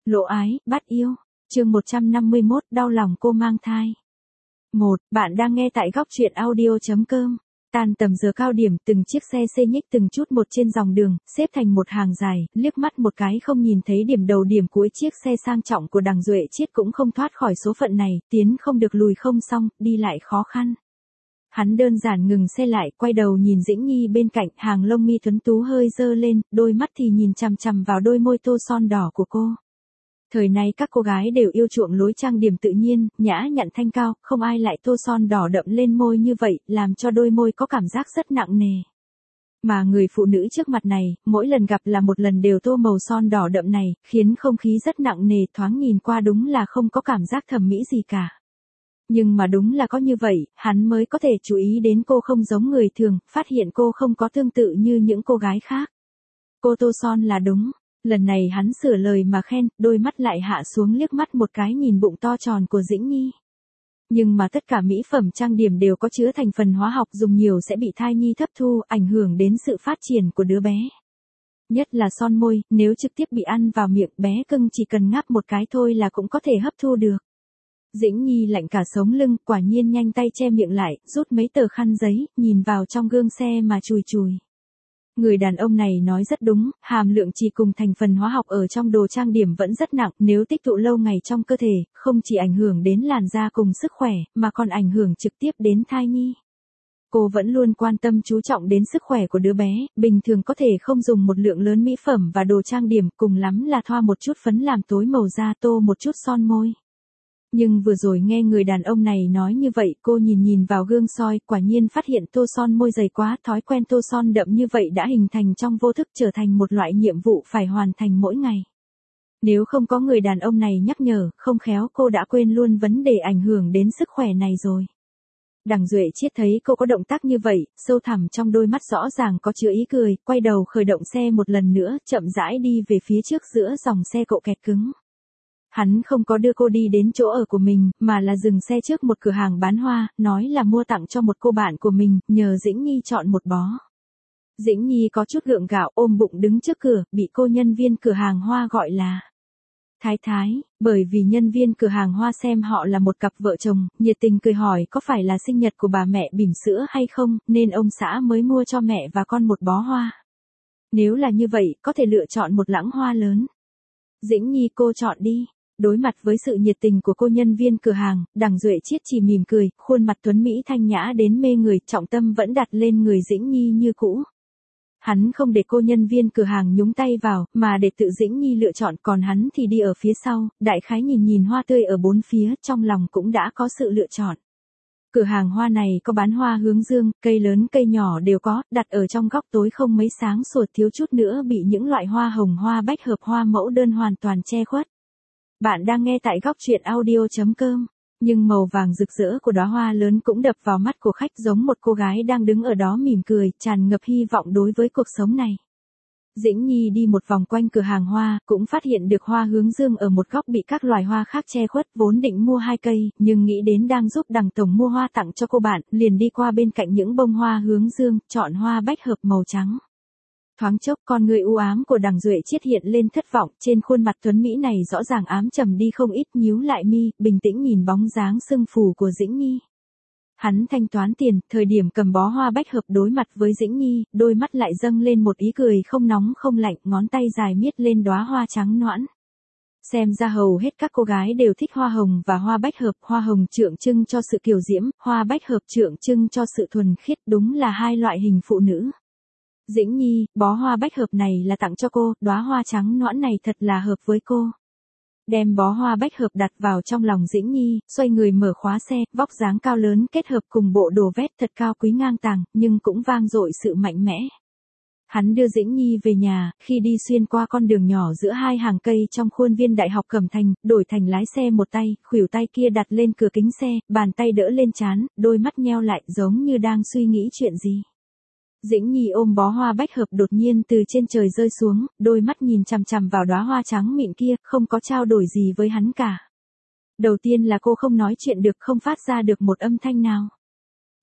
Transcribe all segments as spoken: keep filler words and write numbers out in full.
Lộ ái, bắt yêu. Chương một trăm năm mươi mốt, đau lòng cô mang thai. một. Bạn đang nghe tại góc truyện audio chấm com. Tan tầm giờ cao điểm, từng chiếc xe xê nhích từng chút một trên dòng đường, xếp thành một hàng dài, liếc mắt một cái không nhìn thấy điểm đầu điểm cuối chiếc xe sang trọng của Đằng Duệ Chiết cũng không thoát khỏi số phận này, tiến không được lùi không xong, đi lại khó khăn. Hắn đơn giản ngừng xe lại, quay đầu nhìn Dĩnh Nhi bên cạnh, hàng lông mi tuấn tú hơi dơ lên, đôi mắt thì nhìn chằm chằm vào đôi môi tô son đỏ của cô. Thời nay các cô gái đều yêu chuộng lối trang điểm tự nhiên, nhã nhặn thanh cao, không ai lại tô son đỏ đậm lên môi như vậy, làm cho đôi môi có cảm giác rất nặng nề. Mà người phụ nữ trước mặt này, mỗi lần gặp là một lần đều tô màu son đỏ đậm này, khiến không khí rất nặng nề, thoáng nhìn qua đúng là không có cảm giác thẩm mỹ gì cả. Nhưng mà đúng là có như vậy, hắn mới có thể chú ý đến cô không giống người thường, phát hiện cô không có tương tự như những cô gái khác. Cô tô son là đúng. Lần này hắn sửa lời mà khen, đôi mắt lại hạ xuống liếc mắt một cái nhìn bụng to tròn của Dĩnh Nhi. Nhưng mà tất cả mỹ phẩm trang điểm đều có chứa thành phần hóa học, dùng nhiều sẽ bị thai nhi hấp thu, ảnh hưởng đến sự phát triển của đứa bé. Nhất là son môi, nếu trực tiếp bị ăn vào miệng, bé cưng chỉ cần ngáp một cái thôi là cũng có thể hấp thu được. Dĩnh Nhi lạnh cả sống lưng, quả nhiên nhanh tay che miệng lại, rút mấy tờ khăn giấy, nhìn vào trong gương xe mà chùi chùi. Người đàn ông này nói rất đúng, hàm lượng chì cùng thành phần hóa học ở trong đồ trang điểm vẫn rất nặng, nếu tích tụ lâu ngày trong cơ thể, không chỉ ảnh hưởng đến làn da cùng sức khỏe, mà còn ảnh hưởng trực tiếp đến thai nhi. Cô vẫn luôn quan tâm chú trọng đến sức khỏe của đứa bé, bình thường có thể không dùng một lượng lớn mỹ phẩm và đồ trang điểm, cùng lắm là thoa một chút phấn làm tối màu da, tô một chút son môi. Nhưng vừa rồi nghe người đàn ông này nói như vậy, cô nhìn nhìn vào gương soi, quả nhiên phát hiện tô son môi dày quá, thói quen tô son đậm như vậy đã hình thành trong vô thức, trở thành một loại nhiệm vụ phải hoàn thành mỗi ngày. Nếu không có người đàn ông này nhắc nhở, không khéo cô đã quên luôn vấn đề ảnh hưởng đến sức khỏe này rồi. Đằng Duệ Chiết thấy cô có động tác như vậy, sâu thẳm trong đôi mắt rõ ràng có chứa ý cười, quay đầu khởi động xe một lần nữa, chậm rãi đi về phía trước giữa dòng xe cộ kẹt cứng. Hắn không có đưa cô đi đến chỗ ở của mình, mà là dừng xe trước một cửa hàng bán hoa, nói là mua tặng cho một cô bạn của mình, nhờ Dĩnh Nhi chọn một bó. Dĩnh Nhi có chút gượng gạo, ôm bụng đứng trước cửa, bị cô nhân viên cửa hàng hoa gọi là Thái Thái, bởi vì nhân viên cửa hàng hoa xem họ là một cặp vợ chồng, nhiệt tình cười hỏi có phải là sinh nhật của bà mẹ bỉm sữa hay không, nên ông xã mới mua cho mẹ và con một bó hoa. Nếu là như vậy, có thể lựa chọn một lẵng hoa lớn. Dĩnh Nhi cô chọn đi. Đối mặt với sự nhiệt tình của cô nhân viên cửa hàng, Đằng Duệ Chiết chỉ mỉm cười, khuôn mặt tuấn mỹ thanh nhã đến mê người, trọng tâm vẫn đặt lên người Dĩnh Nhi như cũ. Hắn không để cô nhân viên cửa hàng nhúng tay vào, mà để tự Dĩnh Nhi lựa chọn, còn hắn thì đi ở phía sau, đại khái nhìn nhìn hoa tươi ở bốn phía, trong lòng cũng đã có sự lựa chọn. Cửa hàng hoa này có bán hoa hướng dương, cây lớn cây nhỏ đều có, đặt ở trong góc tối không mấy sáng sủa, thiếu chút nữa bị những loại hoa hồng, hoa bách hợp, hoa mẫu đơn hoàn toàn che khuất. Bạn đang nghe tại góc truyện audio chấm com, nhưng màu vàng rực rỡ của đóa hoa lớn cũng đập vào mắt của khách, giống một cô gái đang đứng ở đó mỉm cười, tràn ngập hy vọng đối với cuộc sống này. Dĩnh Nhi đi một vòng quanh cửa hàng hoa, cũng phát hiện được hoa hướng dương ở một góc bị các loài hoa khác che khuất, vốn định mua hai cây, nhưng nghĩ đến đang giúp Đằng tổng mua hoa tặng cho cô bạn, liền đi qua bên cạnh những bông hoa hướng dương, chọn hoa bách hợp màu trắng. Thoáng chốc con người u ám của Đằng Duệ Chiết hiện lên thất vọng, trên khuôn mặt tuấn mỹ này rõ ràng ám trầm đi không ít, nhíu lại mi, bình tĩnh nhìn bóng dáng sưng phù của Dĩnh Nhi. Hắn thanh toán tiền, thời điểm cầm bó hoa bách hợp đối mặt với Dĩnh Nhi, đôi mắt lại dâng lên một ý cười không nóng không lạnh, ngón tay dài miết lên đóa hoa trắng nõn. Xem ra hầu hết các cô gái đều thích hoa hồng và hoa bách hợp, hoa hồng tượng trưng cho sự kiều diễm, hoa bách hợp tượng trưng cho sự thuần khiết, đúng là hai loại hình phụ nữ. Dĩnh Nhi, bó hoa bách hợp này là tặng cho cô, đóa hoa trắng nõn này thật là hợp với cô. Đem bó hoa bách hợp đặt vào trong lòng Dĩnh Nhi, xoay người mở khóa xe, vóc dáng cao lớn kết hợp cùng bộ đồ vest thật cao quý ngang tàng, nhưng cũng vang dội sự mạnh mẽ. Hắn đưa Dĩnh Nhi về nhà, khi đi xuyên qua con đường nhỏ giữa hai hàng cây trong khuôn viên Đại học Cẩm Thành, đổi thành lái xe một tay, khuỷu tay kia đặt lên cửa kính xe, bàn tay đỡ lên trán, đôi mắt nheo lại giống như đang suy nghĩ chuyện gì. Dĩnh Nhi ôm bó hoa bách hợp đột nhiên từ trên trời rơi xuống, đôi mắt nhìn chằm chằm vào đóa hoa trắng mịn kia, không có trao đổi gì với hắn cả. Đầu tiên là cô không nói chuyện được, không phát ra được một âm thanh nào.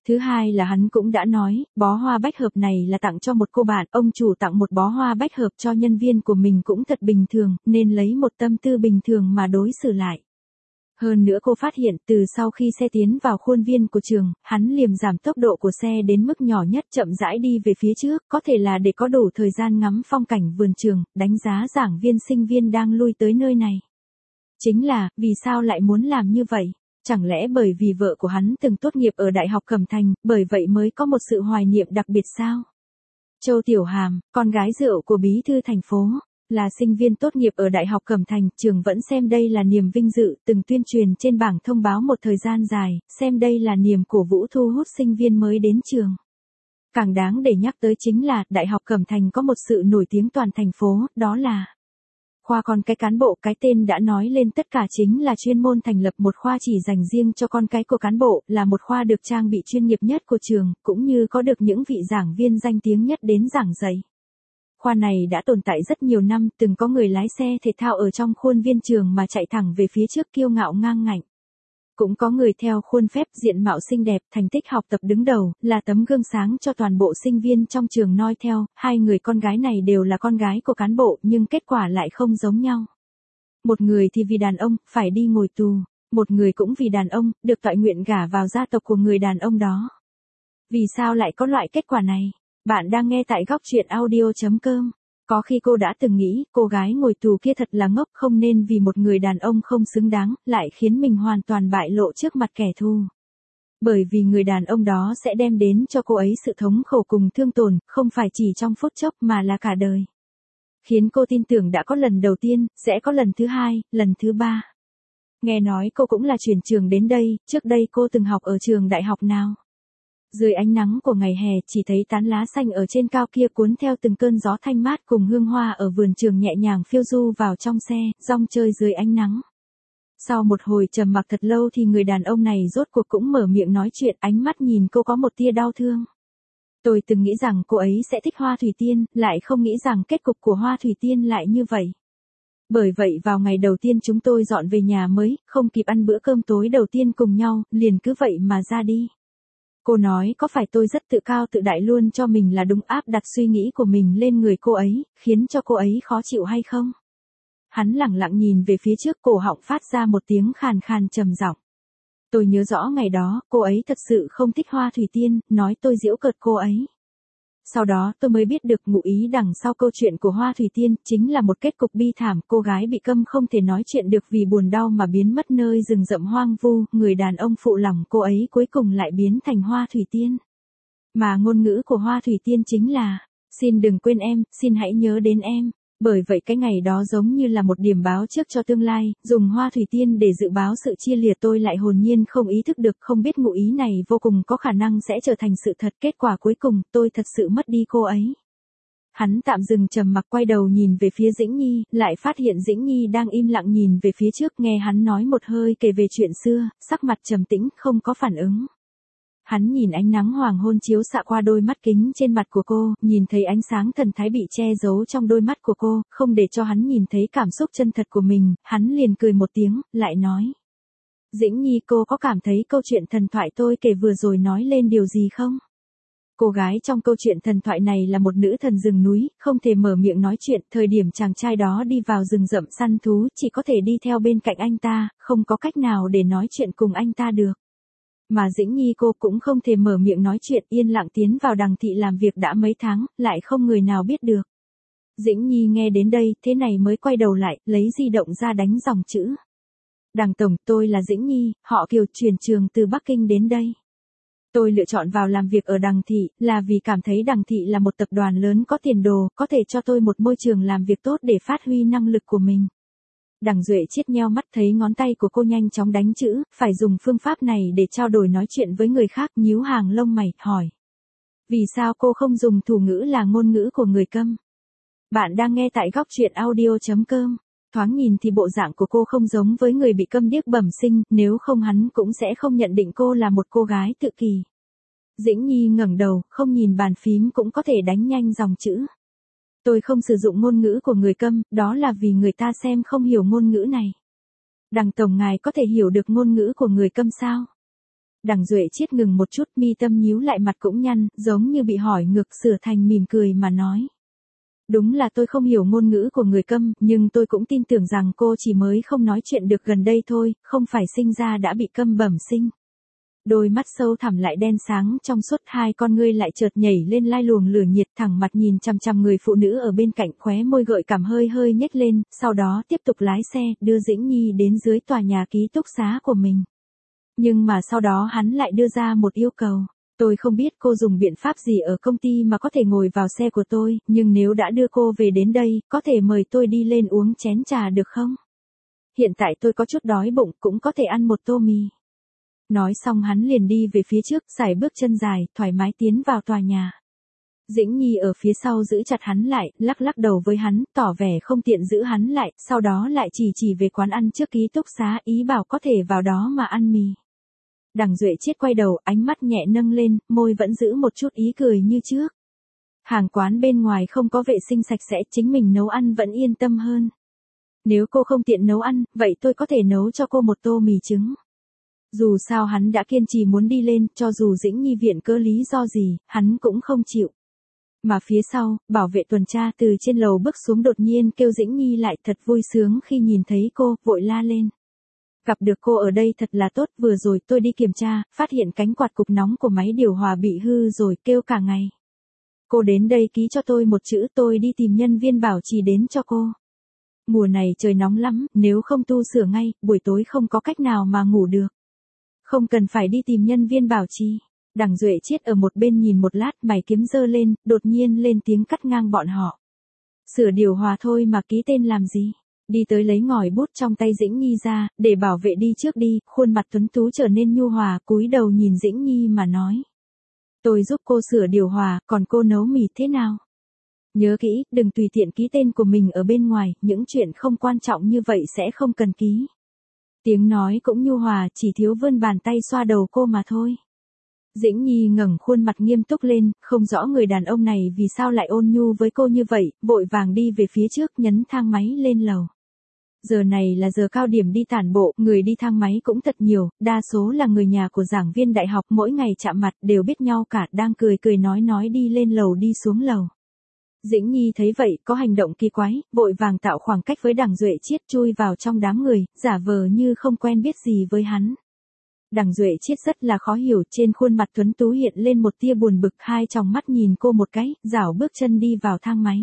Thứ hai là hắn cũng đã nói, bó hoa bách hợp này là tặng cho một cô bạn, ông chủ tặng một bó hoa bách hợp cho nhân viên của mình cũng thật bình thường, nên lấy một tâm tư bình thường mà đối xử lại. Hơn nữa cô phát hiện từ sau khi xe tiến vào khuôn viên của trường, hắn liềm giảm tốc độ của xe đến mức nhỏ nhất, chậm rãi đi về phía trước, có thể là để có đủ thời gian ngắm phong cảnh vườn trường, đánh giá giảng viên sinh viên đang lui tới nơi này. Chính là, vì sao lại muốn làm như vậy? Chẳng lẽ bởi vì vợ của hắn từng tốt nghiệp ở Đại học Cẩm Thành, bởi vậy mới có một sự hoài niệm đặc biệt sao? Châu Tiểu Hàm, con gái rượu của bí thư thành phố, là sinh viên tốt nghiệp ở Đại học Cẩm Thành, trường vẫn xem đây là niềm vinh dự, từng tuyên truyền trên bảng thông báo một thời gian dài, xem đây là niềm cổ vũ thu hút sinh viên mới đến trường. Càng đáng để nhắc tới chính là, Đại học Cẩm Thành có một sự nổi tiếng toàn thành phố, đó là khoa con cái cán bộ. Cái tên đã nói lên tất cả, chính là chuyên môn thành lập một khoa chỉ dành riêng cho con cái của cán bộ, là một khoa được trang bị chuyên nghiệp nhất của trường, cũng như có được những vị giảng viên danh tiếng nhất đến giảng dạy. Khoa này đã tồn tại rất nhiều năm, từng có người lái xe thể thao ở trong khuôn viên trường mà chạy thẳng về phía trước kiêu ngạo ngang ngạnh. Cũng có người theo khuôn phép diện mạo xinh đẹp, thành tích học tập đứng đầu, là tấm gương sáng cho toàn bộ sinh viên trong trường noi theo. Hai người con gái này đều là con gái của cán bộ, nhưng kết quả lại không giống nhau. Một người thì vì đàn ông, phải đi ngồi tù. Một người cũng vì đàn ông, được toại nguyện gả vào gia tộc của người đàn ông đó. Vì sao lại có loại kết quả này? Bạn đang nghe tại góc truyện audio chấm com. Có khi cô đã từng nghĩ, cô gái ngồi tù kia thật là ngốc, không nên vì một người đàn ông không xứng đáng, lại khiến mình hoàn toàn bại lộ trước mặt kẻ thù. Bởi vì người đàn ông đó sẽ đem đến cho cô ấy sự thống khổ cùng thương tổn, không phải chỉ trong phút chốc mà là cả đời. Khiến cô tin tưởng đã có lần đầu tiên, sẽ có lần thứ hai, lần thứ ba. Nghe nói cô cũng là chuyển trường đến đây, trước đây cô từng học ở trường đại học nào? Dưới ánh nắng của ngày hè, chỉ thấy tán lá xanh ở trên cao kia cuốn theo từng cơn gió thanh mát cùng hương hoa ở vườn trường nhẹ nhàng phiêu du vào trong xe, rong chơi dưới ánh nắng. Sau một hồi trầm mặc thật lâu thì người đàn ông này rốt cuộc cũng mở miệng nói chuyện, ánh mắt nhìn cô có một tia đau thương. Tôi từng nghĩ rằng cô ấy sẽ thích hoa thủy tiên, lại không nghĩ rằng kết cục của hoa thủy tiên lại như vậy. Bởi vậy vào ngày đầu tiên chúng tôi dọn về nhà mới, không kịp ăn bữa cơm tối đầu tiên cùng nhau, liền cứ vậy mà ra đi. Cô nói có phải tôi rất tự cao tự đại luôn cho mình là đúng, áp đặt suy nghĩ của mình lên người cô ấy, khiến cho cô ấy khó chịu hay không? Hắn lẳng lặng nhìn về phía trước, cổ họng phát ra một tiếng khàn khàn trầm giọng. Tôi nhớ rõ ngày đó, cô ấy thật sự không thích hoa thủy tiên, nói tôi giễu cợt cô ấy. Sau đó tôi mới biết được ngụ ý đằng sau câu chuyện của hoa thủy tiên, chính là một kết cục bi thảm, cô gái bị câm không thể nói chuyện được vì buồn đau mà biến mất nơi rừng rậm hoang vu, người đàn ông phụ lòng cô ấy cuối cùng lại biến thành hoa thủy tiên. Mà ngôn ngữ của hoa thủy tiên chính là, xin đừng quên em, xin hãy nhớ đến em. Bởi vậy cái ngày đó giống như là một điểm báo trước cho tương lai, dùng hoa thủy tiên để dự báo sự chia lìa, tôi lại hồn nhiên không ý thức được, không biết ngụ ý này vô cùng có khả năng sẽ trở thành sự thật, kết quả cuối cùng, tôi thật sự mất đi cô ấy. Hắn tạm dừng trầm mặc, quay đầu nhìn về phía Dĩnh Nhi, lại phát hiện Dĩnh Nhi đang im lặng nhìn về phía trước, nghe hắn nói một hơi kể về chuyện xưa, sắc mặt trầm tĩnh, không có phản ứng. Hắn nhìn ánh nắng hoàng hôn chiếu xạ qua đôi mắt kính trên mặt của cô, nhìn thấy ánh sáng thần thái bị che giấu trong đôi mắt của cô, không để cho hắn nhìn thấy cảm xúc chân thật của mình, hắn liền cười một tiếng, lại nói. Dĩnh Nhi, cô có cảm thấy câu chuyện thần thoại tôi kể vừa rồi nói lên điều gì không? Cô gái trong câu chuyện thần thoại này là một nữ thần rừng núi, không thể mở miệng nói chuyện, thời điểm chàng trai đó đi vào rừng rậm săn thú, chỉ có thể đi theo bên cạnh anh ta, không có cách nào để nói chuyện cùng anh ta được. Mà Dĩnh Nhi cô cũng không thể mở miệng nói chuyện, yên lặng tiến vào đằng thị làm việc đã mấy tháng, lại không người nào biết được. Dĩnh Nhi nghe đến đây, thế này mới quay đầu lại, lấy di động ra đánh dòng chữ. Đằng tổng, tôi là Dĩnh Nhi, họ Kiều, chuyển trường từ Bắc Kinh đến đây. Tôi lựa chọn vào làm việc ở đằng thị, là vì cảm thấy đằng thị là một tập đoàn lớn có tiền đồ, có thể cho tôi một môi trường làm việc tốt để phát huy năng lực của mình. Đằng Duệ Chiết nheo mắt thấy ngón tay của cô nhanh chóng đánh chữ, phải dùng phương pháp này để trao đổi nói chuyện với người khác, nhíu hàng lông mày, hỏi. Vì sao cô không dùng thủ ngữ là ngôn ngữ của người câm? Bạn đang nghe tại góc truyện audio chấm com. Thoáng nhìn thì bộ dạng của cô không giống với người bị câm điếc bẩm sinh, nếu không hắn cũng sẽ không nhận định cô là một cô gái tự kỷ. Dĩnh Nhi ngẩng đầu, không nhìn bàn phím cũng có thể đánh nhanh dòng chữ. Tôi không sử dụng ngôn ngữ của người câm, đó là vì người ta xem không hiểu ngôn ngữ này. Đằng tổng ngài có thể hiểu được ngôn ngữ của người câm sao? Đằng Duệ Chiết ngừng một chút, mi tâm nhíu lại, mặt cũng nhăn, giống như bị hỏi ngược, sửa thành mỉm cười mà nói. Đúng là tôi không hiểu ngôn ngữ của người câm, nhưng tôi cũng tin tưởng rằng cô chỉ mới không nói chuyện được gần đây thôi, không phải sinh ra đã bị câm bẩm sinh. Đôi mắt sâu thẳm lại đen sáng trong suốt, hai con ngươi lại chợt nhảy lên lai luồng lửa nhiệt, thẳng mặt nhìn chằm chằm người phụ nữ ở bên cạnh, khóe môi gợi cảm hơi hơi nhếch lên, sau đó tiếp tục lái xe, đưa Dĩnh Nhi đến dưới tòa nhà ký túc xá của mình. Nhưng mà sau đó hắn lại đưa ra một yêu cầu. Tôi không biết cô dùng biện pháp gì ở công ty mà có thể ngồi vào xe của tôi, nhưng nếu đã đưa cô về đến đây, có thể mời tôi đi lên uống chén trà được không? Hiện tại tôi có chút đói bụng, cũng có thể ăn một tô mì. Nói xong hắn liền đi về phía trước, sải bước chân dài, thoải mái tiến vào tòa nhà. Dĩnh Nhi ở phía sau giữ chặt hắn lại, lắc lắc đầu với hắn, tỏ vẻ không tiện giữ hắn lại, sau đó lại chỉ chỉ về quán ăn trước ký túc xá, ý bảo có thể vào đó mà ăn mì. Đằng Duệ Chiết quay đầu, ánh mắt nhẹ nâng lên, môi vẫn giữ một chút ý cười như trước. Hàng quán bên ngoài không có vệ sinh sạch sẽ, chính mình nấu ăn vẫn yên tâm hơn. Nếu cô không tiện nấu ăn, vậy tôi có thể nấu cho cô một tô mì trứng. Dù sao hắn đã kiên trì muốn đi lên, cho dù Dĩnh Nhi viện cớ lý do gì, hắn cũng không chịu. Mà phía sau, bảo vệ tuần tra từ trên lầu bước xuống đột nhiên kêu Dĩnh Nhi lại, thật vui sướng khi nhìn thấy cô, vội la lên. Gặp được cô ở đây thật là tốt, vừa rồi tôi đi kiểm tra, phát hiện cánh quạt cục nóng của máy điều hòa bị hư rồi, kêu cả ngày. Cô đến đây ký cho tôi một chữ, tôi đi tìm nhân viên bảo trì đến cho cô. Mùa này trời nóng lắm, nếu không tu sửa ngay, buổi tối không có cách nào mà ngủ được. Không cần phải đi tìm nhân viên bảo trì. Đằng Duệ Chiết ở một bên nhìn một lát, mày kiếm giơ lên, đột nhiên lên tiếng cắt ngang bọn họ. Sửa điều hòa thôi mà ký tên làm gì? Đi tới lấy ngòi bút trong tay Dĩnh Nhi ra, để bảo vệ đi trước đi, khuôn mặt tuấn tú trở nên nhu hòa, cúi đầu nhìn Dĩnh Nhi mà nói. Tôi giúp cô sửa điều hòa, còn cô nấu mì thế nào? Nhớ kỹ, đừng tùy tiện ký tên của mình ở bên ngoài, những chuyện không quan trọng như vậy sẽ không cần ký. Tiếng nói cũng nhu hòa, chỉ thiếu vươn bàn tay xoa đầu cô mà thôi. Dĩnh Nhi ngẩng khuôn mặt nghiêm túc lên, không rõ người đàn ông này vì sao lại ôn nhu với cô như vậy, vội vàng đi về phía trước, nhấn thang máy lên lầu. Giờ này là giờ cao điểm đi tản bộ, người đi thang máy cũng thật nhiều, đa số là người nhà của giảng viên đại học, mỗi ngày chạm mặt đều biết nhau cả, đang cười cười nói nói đi lên lầu đi xuống lầu. Dĩnh Nhi thấy vậy, có hành động kỳ quái, vội vàng tạo khoảng cách với Đằng Duệ Chiết, chui vào trong đám người, giả vờ như không quen biết gì với hắn. Đằng Duệ Chiết rất là khó hiểu, trên khuôn mặt tuấn tú hiện lên một tia buồn bực, hai tròng mắt nhìn cô một cái, rảo bước chân đi vào thang máy.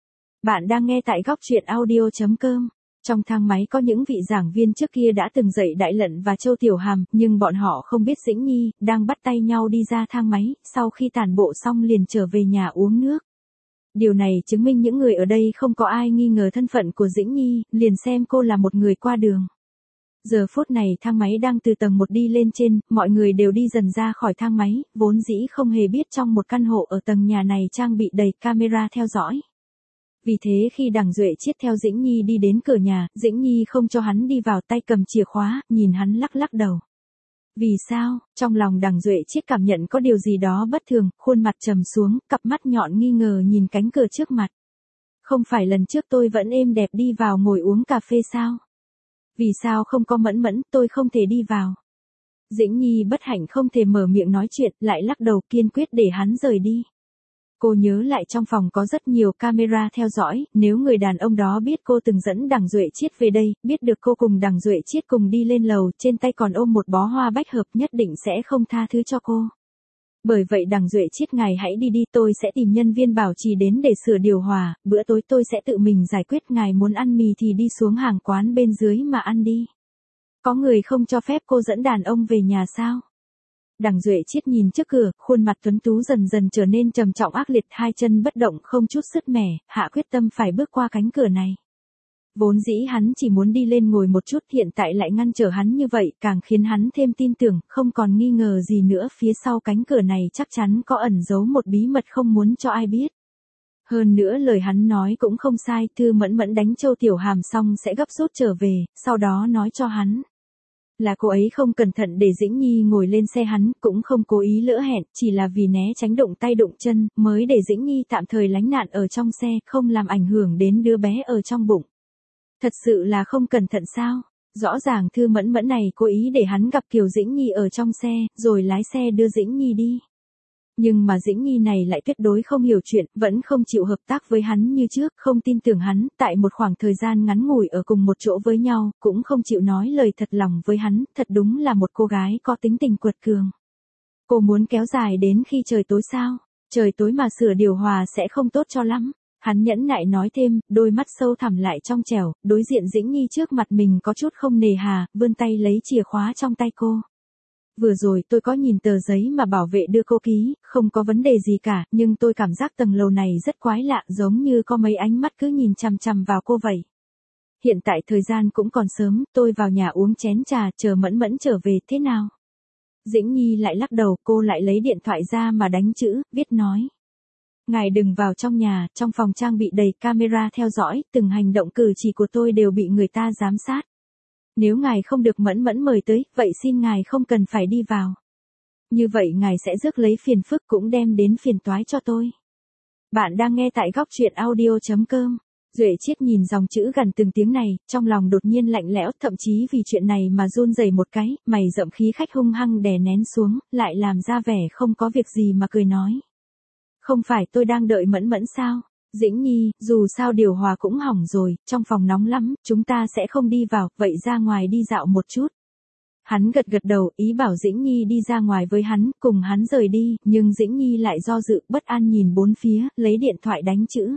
Bạn đang nghe tại góc truyện audio chấm com. Trong thang máy có những vị giảng viên trước kia đã từng dạy Đại Lận và Châu Tiểu Hàm, nhưng bọn họ không biết Dĩnh Nhi đang bắt tay nhau đi ra thang máy, sau khi tản bộ xong liền trở về nhà uống nước. Điều này chứng minh những người ở đây không có ai nghi ngờ thân phận của Dĩnh Nhi, liền xem cô là một người qua đường. Giờ phút này thang máy đang từ tầng một đi lên trên, mọi người đều đi dần ra khỏi thang máy, vốn dĩ không hề biết trong một căn hộ ở tầng nhà này trang bị đầy camera theo dõi. Vì thế khi Đằng Duệ Chiết theo Dĩnh Nhi đi đến cửa nhà, Dĩnh Nhi không cho hắn đi vào, tay cầm chìa khóa, nhìn hắn lắc lắc đầu. Vì sao? Trong lòng Đằng Duệ Chiết cảm nhận có điều gì đó bất thường, khuôn mặt trầm xuống, cặp mắt nhọn nghi ngờ nhìn cánh cửa trước mặt. Không phải lần trước tôi vẫn êm đẹp đi vào ngồi uống cà phê sao? Vì sao không có Mẫn Mẫn, tôi không thể đi vào. Dĩnh Nhi bất hạnh không thể mở miệng nói chuyện, lại lắc đầu kiên quyết để hắn rời đi. Cô nhớ lại trong phòng có rất nhiều camera theo dõi, nếu người đàn ông đó biết cô từng dẫn Đằng Duệ Chiết về đây, biết được cô cùng Đằng Duệ Chiết cùng đi lên lầu, trên tay còn ôm một bó hoa bách hợp, nhất định sẽ không tha thứ cho cô. Bởi vậy Đằng Duệ Chiết, ngài hãy đi đi, tôi sẽ tìm nhân viên bảo trì đến để sửa điều hòa, bữa tối tôi sẽ tự mình giải quyết, ngài muốn ăn mì thì đi xuống hàng quán bên dưới mà ăn đi. Có người không cho phép cô dẫn đàn ông về nhà sao? Đằng Duệ Chiết nhìn trước cửa, khuôn mặt tuấn tú dần dần trở nên trầm trọng ác liệt, hai chân bất động không chút sứt mẻ, hạ quyết tâm phải bước qua cánh cửa này. Vốn dĩ hắn chỉ muốn đi lên ngồi một chút, hiện tại lại ngăn trở hắn như vậy, càng khiến hắn thêm tin tưởng, không còn nghi ngờ gì nữa, phía sau cánh cửa này chắc chắn có ẩn giấu một bí mật không muốn cho ai biết. Hơn nữa lời hắn nói cũng không sai, Thư Mẫn Mẫn đánh Châu Tiểu Hàm xong sẽ gấp rút trở về, sau đó nói cho hắn. Là cô ấy không cẩn thận để Dĩnh Nhi ngồi lên xe hắn, cũng không cố ý lỡ hẹn, chỉ là vì né tránh đụng tay đụng chân, mới để Dĩnh Nhi tạm thời lánh nạn ở trong xe, không làm ảnh hưởng đến đứa bé ở trong bụng. Thật sự là không cẩn thận sao? Rõ ràng Thư Mẫn Mẫn này cố ý để hắn gặp Kiều Dĩnh Nhi ở trong xe, rồi lái xe đưa Dĩnh Nhi đi. Nhưng mà Dĩnh Nhi này lại tuyệt đối không hiểu chuyện, vẫn không chịu hợp tác với hắn như trước, không tin tưởng hắn, tại một khoảng thời gian ngắn ngủi ở cùng một chỗ với nhau, cũng không chịu nói lời thật lòng với hắn, thật đúng là một cô gái có tính tình quật cường. Cô muốn kéo dài đến khi trời tối sao? Trời tối mà sửa điều hòa sẽ không tốt cho lắm. Hắn nhẫn nại nói thêm, đôi mắt sâu thẳm lại trong trẻo, đối diện Dĩnh Nhi trước mặt mình có chút không nề hà, vươn tay lấy chìa khóa trong tay cô. Vừa rồi tôi có nhìn tờ giấy mà bảo vệ đưa cô ký, không có vấn đề gì cả, nhưng tôi cảm giác tầng lầu này rất quái lạ, giống như có mấy ánh mắt cứ nhìn chằm chằm vào cô vậy. Hiện tại thời gian cũng còn sớm, tôi vào nhà uống chén trà, chờ Mẫn Mẫn trở về, thế nào? Dĩnh Nhi lại lắc đầu, cô lại lấy điện thoại ra mà đánh chữ, viết nói. Ngài đừng vào trong nhà, trong phòng trang bị đầy camera theo dõi, từng hành động cử chỉ của tôi đều bị người ta giám sát. Nếu ngài không được Mẫn Mẫn mời tới, vậy xin ngài không cần phải đi vào. Như vậy ngài sẽ rước lấy phiền phức cũng đem đến phiền toái cho tôi. Bạn đang nghe tại góc truyện audio chấm com. Duệ Chiết nhìn dòng chữ gần từng tiếng này, trong lòng đột nhiên lạnh lẽo, thậm chí vì chuyện này mà run rẩy một cái, mày rậm khí khách hung hăng đè nén xuống, lại làm ra vẻ không có việc gì mà cười nói. Không phải tôi đang đợi Mẫn Mẫn sao? Dĩnh Nhi, dù sao điều hòa cũng hỏng rồi, trong phòng nóng lắm, chúng ta sẽ không đi vào, vậy ra ngoài đi dạo một chút. Hắn gật gật đầu, ý bảo Dĩnh Nhi đi ra ngoài với hắn, cùng hắn rời đi, nhưng Dĩnh Nhi lại do dự, bất an nhìn bốn phía, lấy điện thoại đánh chữ.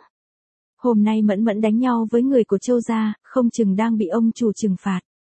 Hôm nay Mẫn Mẫn đánh nhau với người của Châu gia, không chừng đang bị ông chủ trừng phạt.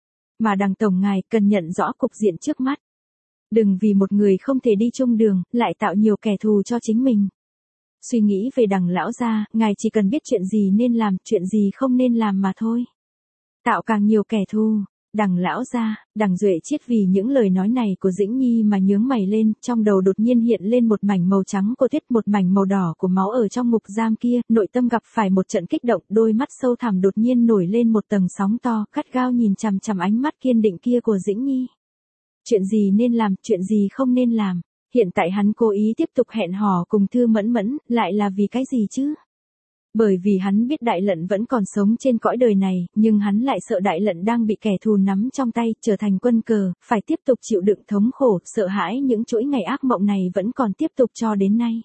Mà Đằng tổng ngài cần nhận rõ cục diện trước mắt. Đừng vì một người không thể đi chung đường, lại tạo nhiều kẻ thù cho chính mình. Suy nghĩ về Đằng lão gia, ngài chỉ cần biết chuyện gì nên làm, chuyện gì không nên làm mà thôi. Tạo càng nhiều kẻ thù. Đằng lão gia, Đằng Duệ Chiết vì những lời nói này của Dĩnh Nhi mà nhướng mày lên, trong đầu đột nhiên hiện lên một mảnh màu trắng của tuyết, một mảnh màu đỏ của máu ở trong ngục giam kia, nội tâm gặp phải một trận kích động, đôi mắt sâu thẳm đột nhiên nổi lên một tầng sóng to, gắt gao nhìn chằm chằm ánh mắt kiên định kia của Dĩnh Nhi. Chuyện gì nên làm, chuyện gì không nên làm. Hiện tại hắn cố ý tiếp tục hẹn hò cùng Thư Mẫn Mẫn, lại là vì cái gì chứ? Bởi vì hắn biết Đại Lận vẫn còn sống trên cõi đời này, nhưng hắn lại sợ Đại Lận đang bị kẻ thù nắm trong tay, trở thành quân cờ, phải tiếp tục chịu đựng thống khổ, sợ hãi những chuỗi ngày ác mộng này vẫn còn tiếp tục cho đến nay.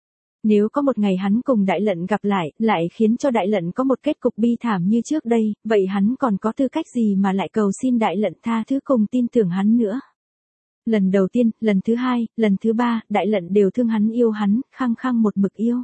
Nếu có một ngày hắn cùng Đại Lận gặp lại, lại khiến cho Đại Lận có một kết cục bi thảm như trước đây, vậy hắn còn có tư cách gì mà lại cầu xin Đại Lận tha thứ cùng tin tưởng hắn nữa? Lần đầu tiên, lần thứ hai, lần thứ ba, Đại Lận đều thương hắn yêu hắn, khăng khăng một mực yêu.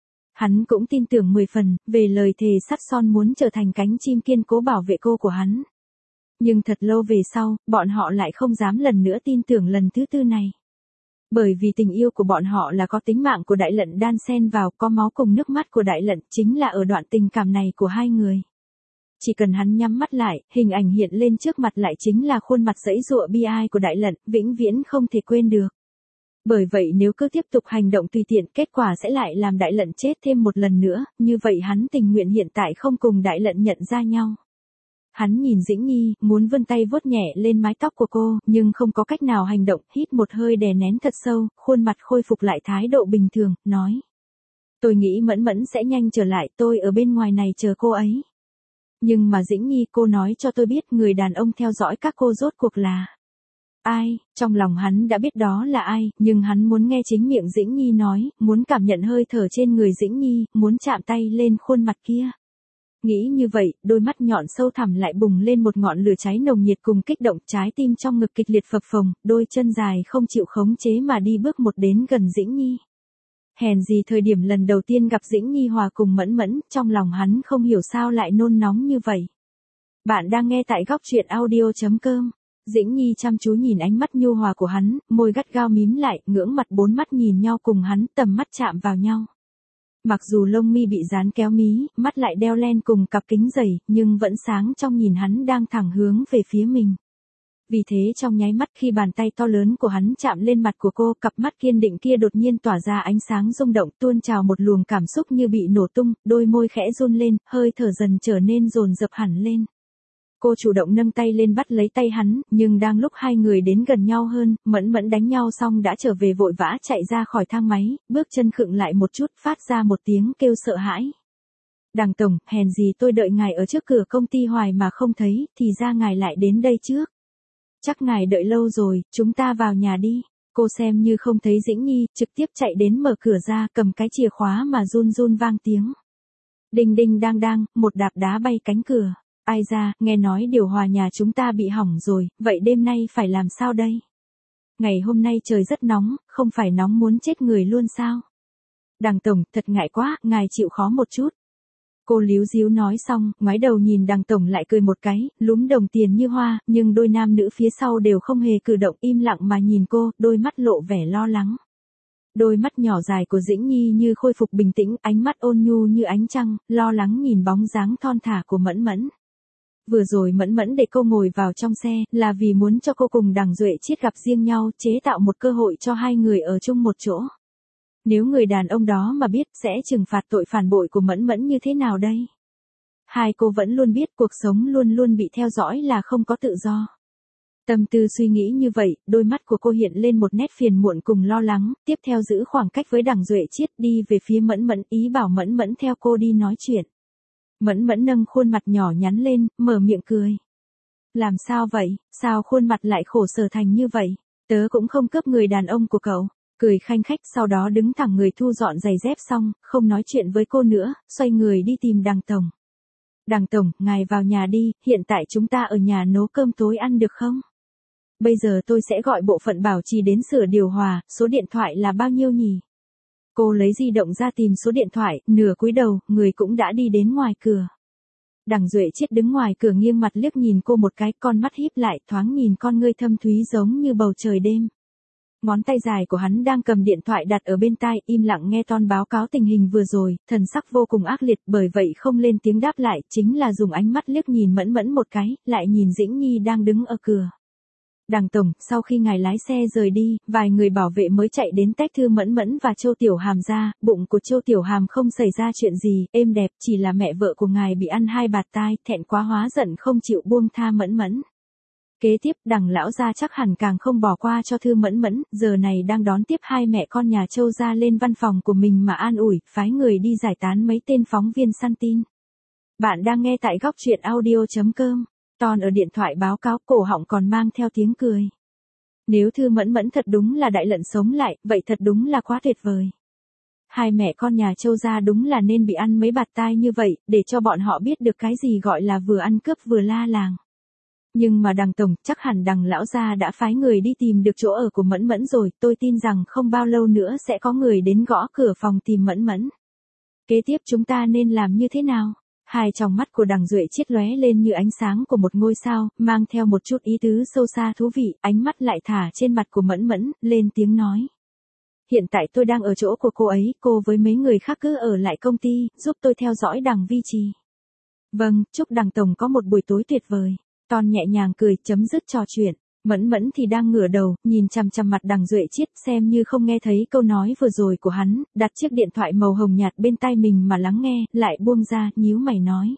Hắn cũng tin tưởng mười phần, về lời thề sắt son muốn trở thành cánh chim kiên cố bảo vệ cô của hắn. Nhưng thật lâu về sau, bọn họ lại không dám lần nữa tin tưởng lần thứ tư này. Bởi vì tình yêu của bọn họ là có tính mạng của Đại Lận đan xen vào, có máu cùng nước mắt của Đại Lận, chính là ở đoạn tình cảm này của hai người. Chỉ cần hắn nhắm mắt lại, hình ảnh hiện lên trước mặt lại chính là khuôn mặt giãy giụa bi ai của Đại Lận, vĩnh viễn không thể quên được. Bởi vậy nếu cứ tiếp tục hành động tùy tiện, kết quả sẽ lại làm Đại Lận chết thêm một lần nữa, như vậy hắn tình nguyện hiện tại không cùng Đại Lận nhận ra nhau. Hắn nhìn Dĩnh Nhi, muốn vươn tay vuốt nhẹ lên mái tóc của cô, nhưng không có cách nào hành động, hít một hơi đè nén thật sâu, khuôn mặt khôi phục lại thái độ bình thường, nói. Tôi nghĩ Mẫn Mẫn sẽ nhanh trở lại, tôi ở bên ngoài này chờ cô ấy. Nhưng mà Dĩnh Nhi, cô nói cho tôi biết người đàn ông theo dõi các cô rốt cuộc là ai. Trong lòng hắn đã biết đó là ai, nhưng hắn muốn nghe chính miệng Dĩnh Nhi nói, muốn cảm nhận hơi thở trên người Dĩnh Nhi, muốn chạm tay lên khuôn mặt kia. Nghĩ như vậy, đôi mắt nhọn sâu thẳm lại bùng lên một ngọn lửa cháy nồng nhiệt cùng kích động, trái tim trong ngực kịch liệt phập phồng, đôi chân dài không chịu khống chế mà đi bước một đến gần Dĩnh Nhi. Hèn gì thời điểm lần đầu tiên gặp Dĩnh Nhi hòa cùng Mẫn Mẫn, trong lòng hắn không hiểu sao lại nôn nóng như vậy. Bạn đang nghe tại góc truyện audio chấm com. Dĩnh Nhi chăm chú nhìn ánh mắt nhu hòa của hắn, môi gắt gao mím lại, ngưỡng mặt bốn mắt nhìn nhau cùng hắn, tầm mắt chạm vào nhau. Mặc dù lông mi bị dán kéo mí, mắt lại đeo len cùng cặp kính dày, nhưng vẫn sáng trong nhìn hắn đang thẳng hướng về phía mình. Vì thế trong nháy mắt khi bàn tay to lớn của hắn chạm lên mặt của cô, cặp mắt kiên định kia đột nhiên tỏa ra ánh sáng rung động, tuôn trào một luồng cảm xúc như bị nổ tung, đôi môi khẽ run lên, hơi thở dần trở nên dồn dập hẳn lên. Cô chủ động nâng tay lên bắt lấy tay hắn, nhưng đang lúc hai người đến gần nhau hơn, Mẫn Mẫn đánh nhau xong đã trở về vội vã chạy ra khỏi thang máy, bước chân khựng lại một chút, phát ra một tiếng kêu sợ hãi. Đằng tổng, hèn gì tôi đợi ngài ở trước cửa công ty hoài mà không thấy, thì ra ngài lại đến đây trước. Chắc ngài đợi lâu rồi, chúng ta vào nhà đi. Cô xem như không thấy Dĩnh Nhi, trực tiếp chạy đến mở cửa ra, cầm cái chìa khóa mà run run vang tiếng. Đinh đinh đang đang, một đạp đá bay cánh cửa. Ai ra, nghe nói điều hòa nhà chúng ta bị hỏng rồi, vậy đêm nay phải làm sao đây? Ngày hôm nay trời rất nóng, không phải nóng muốn chết người luôn sao? Đằng tổng, thật ngại quá, ngài chịu khó một chút. Cô líu díu nói xong, ngoái đầu nhìn đằng tổng lại cười một cái, lúm đồng tiền như hoa, nhưng đôi nam nữ phía sau đều không hề cử động, im lặng mà nhìn cô, đôi mắt lộ vẻ lo lắng. Đôi mắt nhỏ dài của Dĩnh Nhi như khôi phục bình tĩnh, ánh mắt ôn nhu như ánh trăng, lo lắng nhìn bóng dáng thon thả của Mẫn Mẫn. Vừa rồi Mẫn Mẫn để cô ngồi vào trong xe, là vì muốn cho cô cùng Đằng Duệ Chiết gặp riêng nhau, chế tạo một cơ hội cho hai người ở chung một chỗ. Nếu người đàn ông đó mà biết, sẽ trừng phạt tội phản bội của Mẫn Mẫn như thế nào đây? Hai cô vẫn luôn biết cuộc sống luôn luôn bị theo dõi là không có tự do. Tâm tư suy nghĩ như vậy, đôi mắt của cô hiện lên một nét phiền muộn cùng lo lắng, tiếp theo giữ khoảng cách với Đằng Duệ Chiết đi về phía Mẫn Mẫn, ý bảo Mẫn Mẫn theo cô đi nói chuyện. Mẫn Mẫn nâng khuôn mặt nhỏ nhắn lên, mở miệng cười. Làm sao vậy, sao khuôn mặt lại khổ sở thành như vậy? Tớ cũng không cướp người đàn ông của cậu. Cười khanh khách, sau đó đứng thẳng người thu dọn giày dép xong, không nói chuyện với cô nữa, xoay người đi tìm Đằng tổng. Đằng tổng, ngài vào nhà đi, hiện tại chúng ta ở nhà nấu cơm tối ăn được không? Bây giờ tôi sẽ gọi bộ phận bảo trì đến sửa điều hòa, số điện thoại là bao nhiêu nhỉ? Cô lấy di động ra tìm số điện thoại, nửa cúi đầu, người cũng đã đi đến ngoài cửa. Đằng Duệ Chiết đứng ngoài cửa nghiêng mặt liếc nhìn cô một cái, con mắt híp lại, thoáng nhìn con ngươi thâm thúy giống như bầu trời đêm. Ngón tay dài của hắn đang cầm điện thoại đặt ở bên tai, im lặng nghe Ton báo cáo tình hình vừa rồi, thần sắc vô cùng ác liệt, bởi vậy không lên tiếng đáp lại, chính là dùng ánh mắt liếc nhìn Mẫn Mẫn một cái, lại nhìn Dĩnh Nhi đang đứng ở cửa. Đằng tổng, sau khi ngài lái xe rời đi, vài người bảo vệ mới chạy đến tách thư Mẫn Mẫn và Châu Tiểu Hàm ra, bụng của Châu Tiểu Hàm không xảy ra chuyện gì, êm đẹp, chỉ là mẹ vợ của ngài bị ăn hai bạt tai, thẹn quá hóa giận không chịu buông tha Mẫn Mẫn. Kế tiếp, Đằng lão gia chắc hẳn càng không bỏ qua cho thư Mẫn Mẫn, giờ này đang đón tiếp hai mẹ con nhà Châu ra lên văn phòng của mình mà an ủi, phái người đi giải tán mấy tên phóng viên săn tin. Bạn đang nghe tại góc truyện audio chấm com. Ton ở điện thoại báo cáo, cổ họng còn mang theo tiếng cười. Nếu thư Mẫn Mẫn thật đúng là đại lận sống lại, vậy thật đúng là quá tuyệt vời. Hai mẹ con nhà Châu gia đúng là nên bị ăn mấy bạt tai như vậy, để cho bọn họ biết được cái gì gọi là vừa ăn cướp vừa la làng. Nhưng mà Đằng tổng, chắc hẳn Đằng lão gia đã phái người đi tìm được chỗ ở của Mẫn Mẫn rồi, tôi tin rằng không bao lâu nữa sẽ có người đến gõ cửa phòng tìm Mẫn Mẫn. Kế tiếp chúng ta nên làm như thế nào? Hai tròng mắt của Đằng Duệ Chiết lóe lên như ánh sáng của một ngôi sao, mang theo một chút ý tứ sâu xa thú vị, ánh mắt lại thả trên mặt của Mẫn Mẫn, lên tiếng nói. Hiện tại tôi đang ở chỗ của cô ấy, cô với mấy người khác cứ ở lại công ty, giúp tôi theo dõi Đằng vi trì. Vâng, chúc Đằng tổng có một buổi tối tuyệt vời. Ton nhẹ nhàng cười, chấm dứt trò chuyện. Mẫn Mẫn thì đang ngửa đầu, nhìn chằm chằm mặt Đằng Duệ Chiết, xem như không nghe thấy câu nói vừa rồi của hắn, đặt chiếc điện thoại màu hồng nhạt bên tai mình mà lắng nghe, lại buông ra, nhíu mày nói.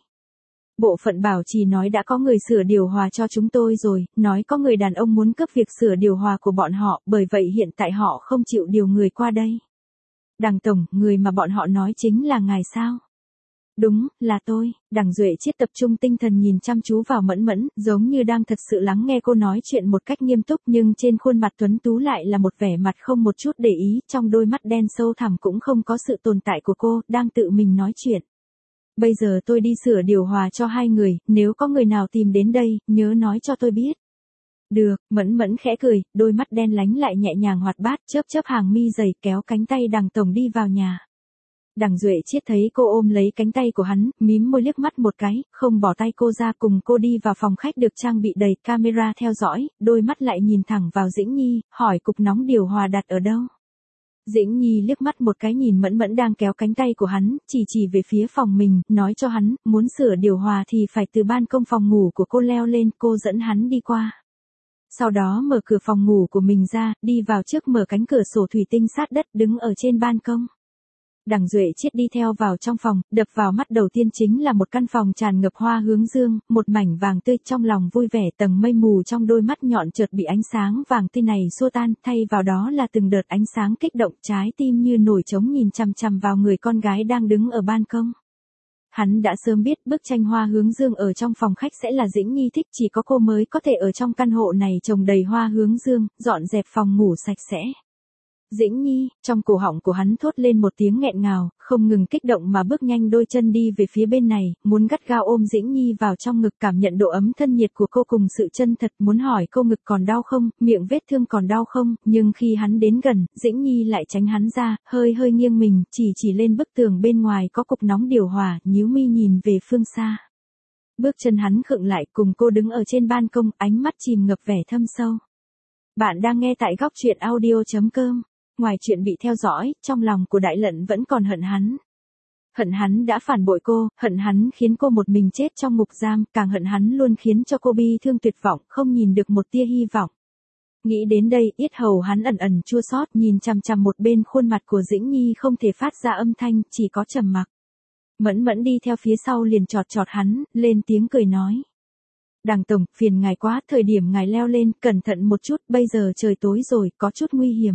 Bộ phận bảo trì nói đã có người sửa điều hòa cho chúng tôi rồi, nói có người đàn ông muốn cướp việc sửa điều hòa của bọn họ, bởi vậy hiện tại họ không chịu điều người qua đây. Đằng tổng, người mà bọn họ nói chính là ngài sao? Đúng, là tôi. Đằng Duệ Chiết tập trung tinh thần nhìn chăm chú vào Mẫn Mẫn, giống như đang thật sự lắng nghe cô nói chuyện một cách nghiêm túc, nhưng trên khuôn mặt tuấn tú lại là một vẻ mặt không một chút để ý, trong đôi mắt đen sâu thẳm cũng không có sự tồn tại của cô, đang tự mình nói chuyện. Bây giờ tôi đi sửa điều hòa cho hai người, nếu có người nào tìm đến đây, nhớ nói cho tôi biết. Được, Mẫn Mẫn khẽ cười, đôi mắt đen lánh lại nhẹ nhàng hoạt bát, chớp chớp hàng mi dày, kéo cánh tay Đằng tổng đi vào nhà. Đằng Duệ Chiết thấy cô ôm lấy cánh tay của hắn, mím môi liếc mắt một cái, không bỏ tay cô ra, cùng cô đi vào phòng khách được trang bị đầy camera theo dõi, đôi mắt lại nhìn thẳng vào Dĩnh Nhi, hỏi cục nóng điều hòa đặt ở đâu. Dĩnh Nhi liếc mắt một cái nhìn Mẫn Mẫn đang kéo cánh tay của hắn, chỉ chỉ về phía phòng mình, nói cho hắn, muốn sửa điều hòa thì phải từ ban công phòng ngủ của cô leo lên, cô dẫn hắn đi qua. Sau đó mở cửa phòng ngủ của mình ra, đi vào trước, mở cánh cửa sổ thủy tinh sát đất, đứng ở trên ban công. Đằng Duệ Chiết đi theo vào trong phòng, đập vào mắt đầu tiên chính là một căn phòng tràn ngập hoa hướng dương, một mảnh vàng tươi, trong lòng vui vẻ, tầng mây mù trong đôi mắt nhọn chợt bị ánh sáng vàng tươi này xua tan, thay vào đó là từng đợt ánh sáng kích động, trái tim như nổi trống nhìn chằm chằm vào người con gái đang đứng ở ban công. hắn đã sớm biết bức tranh hoa hướng dương ở trong phòng khách sẽ là Dĩnh Nhi thích, chỉ có cô mới có thể ở trong căn hộ này trồng đầy hoa hướng dương, dọn dẹp phòng ngủ sạch sẽ. Dĩnh Nhi, trong cổ họng của hắn thốt lên một tiếng nghẹn ngào, không ngừng kích động mà bước nhanh đôi chân đi về phía bên này, muốn gắt gao ôm Dĩnh Nhi vào trong ngực, cảm nhận độ ấm thân nhiệt của cô cùng sự chân thật, muốn hỏi cô ngực còn đau không, miệng vết thương còn đau không, nhưng khi hắn đến gần, Dĩnh Nhi lại tránh hắn ra, hơi hơi nghiêng mình, chỉ chỉ lên bức tường bên ngoài có cục nóng điều hòa, nhíu mi nhìn về phương xa. Bước chân hắn khựng lại, cùng cô đứng ở trên ban công, ánh mắt chìm ngập vẻ thâm sâu. Bạn đang nghe tại góc truyện audio chấm com. Ngoài chuyện bị theo dõi, trong lòng của Đại Lận vẫn còn hận hắn. Hận hắn đã phản bội cô, hận hắn khiến cô một mình chết trong ngục giam, càng hận hắn luôn khiến cho cô bi thương tuyệt vọng, không nhìn được một tia hy vọng. Nghĩ đến đây, yết hầu hắn ẩn ẩn chua xót, nhìn chằm chằm một bên khuôn mặt của Dĩnh Nhi không thể phát ra âm thanh, chỉ có trầm mặc. Mẫn Mẫn đi theo phía sau liền chọt chọt hắn, lên tiếng cười nói. Đằng tổng, phiền ngài quá, thời điểm ngài leo lên, cẩn thận một chút, bây giờ trời tối rồi, có chút nguy hiểm.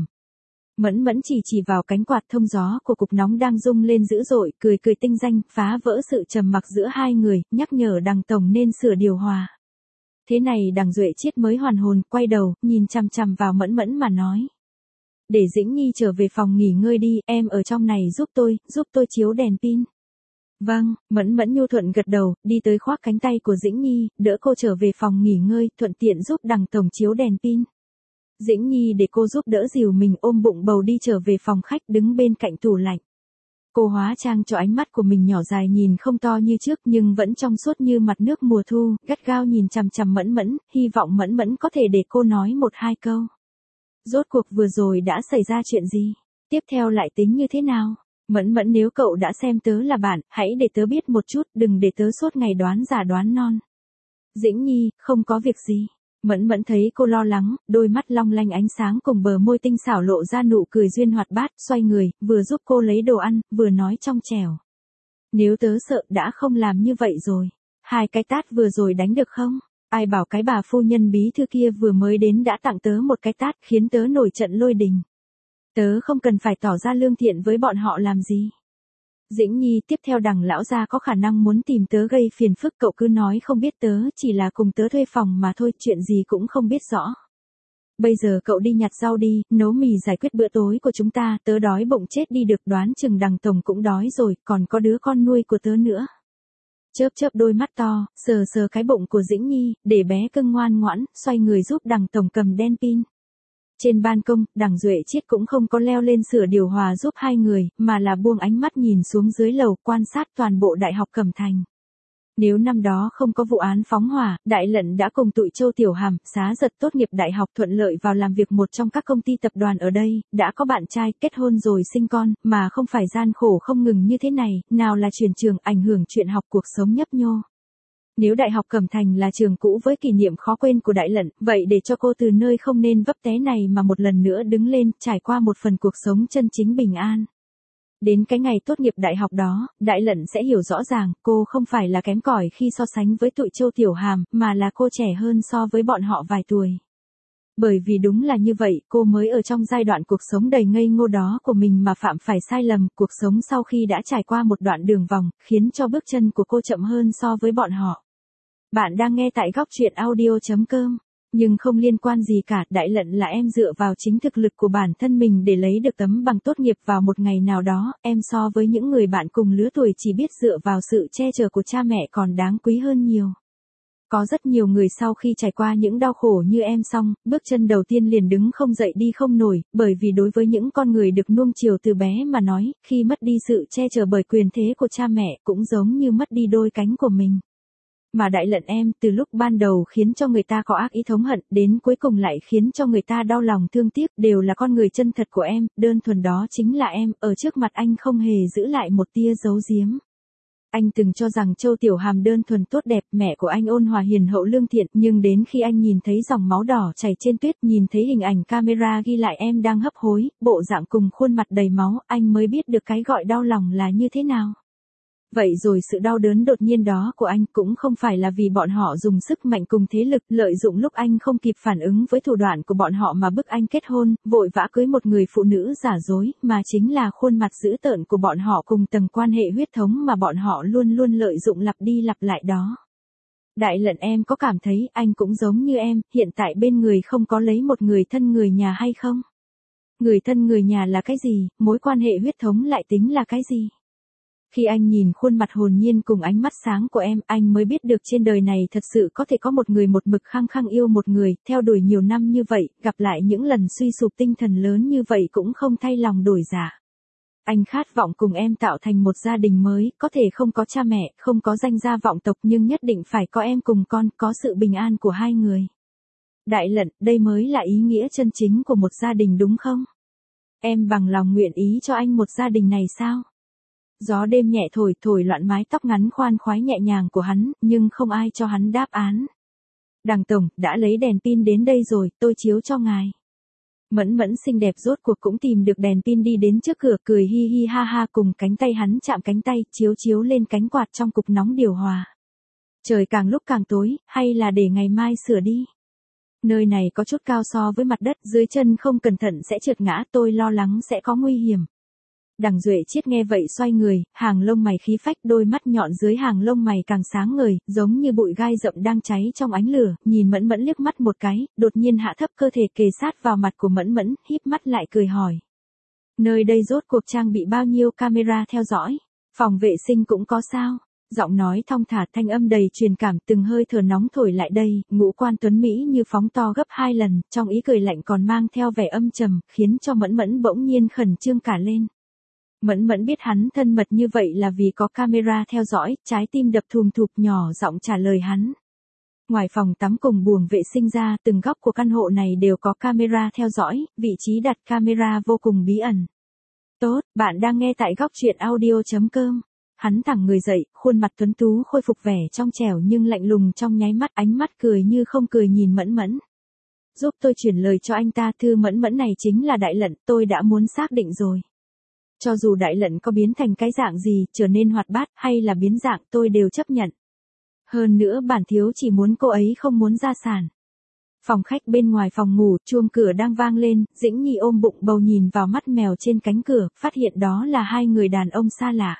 Mẫn Mẫn chỉ chỉ vào cánh quạt thông gió của cục nóng đang rung lên dữ dội, cười cười tinh danh, phá vỡ sự trầm mặc giữa hai người, nhắc nhở Đằng tổng nên sửa điều hòa. Thế này Đằng Duệ Chiết mới hoàn hồn, quay đầu, nhìn chằm chằm vào Mẫn Mẫn mà nói. Để Dĩnh Nhi trở về phòng nghỉ ngơi đi, em ở trong này giúp tôi, giúp tôi chiếu đèn pin. Vâng, Mẫn Mẫn nhu thuận gật đầu, đi tới khoác cánh tay của Dĩnh Nhi, đỡ cô trở về phòng nghỉ ngơi, thuận tiện giúp Đằng tổng chiếu đèn pin. Dĩnh Nhi để cô giúp đỡ dìu mình, ôm bụng bầu đi trở về phòng khách, đứng bên cạnh tủ lạnh. Cô hóa trang cho ánh mắt của mình nhỏ dài, nhìn không to như trước nhưng vẫn trong suốt như mặt nước mùa thu, gắt gao nhìn chằm chằm Mẫn Mẫn, hy vọng Mẫn Mẫn có thể để cô nói một hai câu. Rốt cuộc vừa rồi đã xảy ra chuyện gì? Tiếp theo lại tính như thế nào? Mẫn Mẫn, nếu cậu đã xem tớ là bạn, hãy để tớ biết một chút, đừng để tớ suốt ngày đoán già đoán non. Dĩnh Nhi, không có việc gì. Mẫn Mẫn thấy cô lo lắng, đôi mắt long lanh ánh sáng cùng bờ môi tinh xảo lộ ra nụ cười duyên hoạt bát, xoay người, vừa giúp cô lấy đồ ăn, vừa nói trong trẻo. Nếu tớ sợ đã không làm như vậy rồi. Hai cái tát vừa rồi đánh được không? Ai bảo cái bà phu nhân bí thư kia vừa mới đến đã tặng tớ một cái tát, khiến tớ nổi trận lôi đình. Tớ không cần phải tỏ ra lương thiện với bọn họ làm gì. Dĩnh Nhi, tiếp theo Đằng lão gia có khả năng muốn tìm tớ gây phiền phức, cậu cứ nói không biết, tớ chỉ là cùng tớ thuê phòng mà thôi, chuyện gì cũng không biết rõ. Bây giờ cậu đi nhặt rau đi, nấu mì giải quyết bữa tối của chúng ta, tớ đói bụng chết đi được, đoán chừng Đằng tổng cũng đói rồi, còn có đứa con nuôi của tớ nữa. Chớp chớp đôi mắt to, sờ sờ cái bụng của Dĩnh Nhi, để bé cưng ngoan ngoãn, xoay người giúp Đằng tổng cầm đèn pin. Trên ban công, Đằng Duệ Chiết cũng không có leo lên sửa điều hòa giúp hai người, mà là buông ánh mắt nhìn xuống dưới lầu, quan sát toàn bộ Đại học Cẩm Thành. Nếu năm đó không có vụ án phóng hỏa, Đại Lận đã cùng tụi Châu Tiểu Hàm, Xá Giật tốt nghiệp đại học, thuận lợi vào làm việc một trong các công ty tập đoàn ở đây, đã có bạn trai, kết hôn rồi sinh con, mà không phải gian khổ không ngừng như thế này, nào là chuyển trường ảnh hưởng chuyện học cuộc sống nhấp nhô. Nếu Đại học Cẩm Thành là trường cũ với kỷ niệm khó quên của Đại Lận, vậy để cho cô từ nơi không nên vấp té này mà một lần nữa đứng lên, trải qua một phần cuộc sống chân chính bình an. Đến cái ngày tốt nghiệp đại học đó, Đại Lận sẽ hiểu rõ ràng, cô không phải là kém cỏi khi so sánh với tụi Châu Tiểu Hàm, mà là cô trẻ hơn so với bọn họ vài tuổi. Bởi vì đúng là như vậy, cô mới ở trong giai đoạn cuộc sống đầy ngây ngô đó của mình mà phạm phải sai lầm, cuộc sống sau khi đã trải qua một đoạn đường vòng, khiến cho bước chân của cô chậm hơn so với bọn họ. Bạn đang nghe tại góc truyện audio chấm com. Nhưng không liên quan gì cả, Đại Lận là em dựa vào chính thực lực của bản thân mình để lấy được tấm bằng tốt nghiệp vào một ngày nào đó, em so với những người bạn cùng lứa tuổi chỉ biết dựa vào sự che chở của cha mẹ còn đáng quý hơn nhiều. Có rất nhiều người sau khi trải qua những đau khổ như em xong, bước chân đầu tiên liền đứng không dậy đi không nổi, bởi vì đối với những con người được nuông chiều từ bé mà nói, khi mất đi sự che chở bởi quyền thế của cha mẹ cũng giống như mất đi đôi cánh của mình. Mà Đại Lận em, từ lúc ban đầu khiến cho người ta có ác ý thống hận, đến cuối cùng lại khiến cho người ta đau lòng thương tiếc, đều là con người chân thật của em, đơn thuần đó chính là em, ở trước mặt anh không hề giữ lại một tia giấu giếm. Anh từng cho rằng Châu Tiểu Hàm đơn thuần tốt đẹp, mẹ của anh ôn hòa hiền hậu lương thiện, nhưng đến khi anh nhìn thấy dòng máu đỏ chảy trên tuyết, nhìn thấy hình ảnh camera ghi lại em đang hấp hối, bộ dạng cùng khuôn mặt đầy máu, anh mới biết được cái gọi đau lòng là như thế nào. Vậy rồi sự đau đớn đột nhiên đó của anh cũng không phải là vì bọn họ dùng sức mạnh cùng thế lực lợi dụng lúc anh không kịp phản ứng với thủ đoạn của bọn họ mà bức anh kết hôn, vội vã cưới một người phụ nữ giả dối, mà chính là khuôn mặt dữ tợn của bọn họ cùng tầng quan hệ huyết thống mà bọn họ luôn luôn lợi dụng lặp đi lặp lại đó. Đại Lận, em có cảm thấy anh cũng giống như em, hiện tại bên người không có lấy một người thân người nhà hay không? Người thân người nhà là cái gì, mối quan hệ huyết thống lại tính là cái gì? Khi anh nhìn khuôn mặt hồn nhiên cùng ánh mắt sáng của em, anh mới biết được trên đời này thật sự có thể có một người một mực khăng khăng yêu một người, theo đuổi nhiều năm như vậy, gặp lại những lần suy sụp tinh thần lớn như vậy cũng không thay lòng đổi dạ. Anh khát vọng cùng em tạo thành một gia đình mới, có thể không có cha mẹ, không có danh gia vọng tộc nhưng nhất định phải có em cùng con, có sự bình an của hai người. Đại Lận, đây mới là ý nghĩa chân chính của một gia đình đúng không? Em bằng lòng nguyện ý cho anh một gia đình này sao? Gió đêm nhẹ thổi thổi loạn mái tóc ngắn khoan khoái nhẹ nhàng của hắn, nhưng không ai cho hắn đáp án. Đằng tổng, đã lấy đèn pin đến đây rồi, tôi chiếu cho ngài. Mẫn Mẫn xinh đẹp rốt cuộc cũng tìm được đèn pin đi đến trước cửa, cười hi hi ha ha cùng cánh tay hắn chạm cánh tay, chiếu chiếu lên cánh quạt trong cục nóng điều hòa. Trời càng lúc càng tối, hay là để ngày mai sửa đi. Nơi này có chút cao so với mặt đất, dưới chân không cẩn thận sẽ trượt ngã, tôi lo lắng sẽ có nguy hiểm. Đằng Duệ Chiết nghe vậy xoay người, hàng lông mày khí phách, đôi mắt nhọn dưới hàng lông mày càng sáng ngời, giống như bụi gai rậm đang cháy trong ánh lửa, nhìn Mẫn Mẫn liếc mắt một cái, đột nhiên hạ thấp cơ thể kề sát vào mặt của Mẫn Mẫn, híp mắt lại cười hỏi. Nơi đây rốt cuộc trang bị bao nhiêu camera theo dõi? Phòng vệ sinh cũng có sao? Giọng nói thong thả, thanh âm đầy truyền cảm, từng hơi thở nóng thổi lại đây, ngũ quan tuấn Mỹ như phóng to gấp hai lần, trong ý cười lạnh còn mang theo vẻ âm trầm, khiến cho Mẫn Mẫn bỗng nhiên khẩn trương cả lên. Mẫn Mẫn biết hắn thân mật như vậy là vì có camera theo dõi, trái tim đập thùm thụp, nhỏ giọng trả lời hắn. Ngoài phòng tắm cùng buồng vệ sinh ra, từng góc của căn hộ này đều có camera theo dõi, vị trí đặt camera vô cùng bí ẩn. Tốt, bạn đang nghe tại góc truyện audio chấm com. Hắn thẳng người dậy, khuôn mặt tuấn tú khôi phục vẻ trong trẻo nhưng lạnh lùng trong nháy mắt, ánh mắt cười như không cười nhìn Mẫn Mẫn. Giúp tôi chuyển lời cho anh ta, thư Mẫn Mẫn này chính là Đại Lận, tôi đã muốn xác định rồi. Cho dù Đại Lận có biến thành cái dạng gì, trở nên hoạt bát, hay là biến dạng, tôi đều chấp nhận. Hơn nữa bản thiếu chỉ muốn cô ấy không muốn gia sản. Phòng khách bên ngoài phòng ngủ, chuông cửa đang vang lên, Dĩnh Nhi ôm bụng bầu nhìn vào mắt mèo trên cánh cửa, phát hiện đó là hai người đàn ông xa lạ.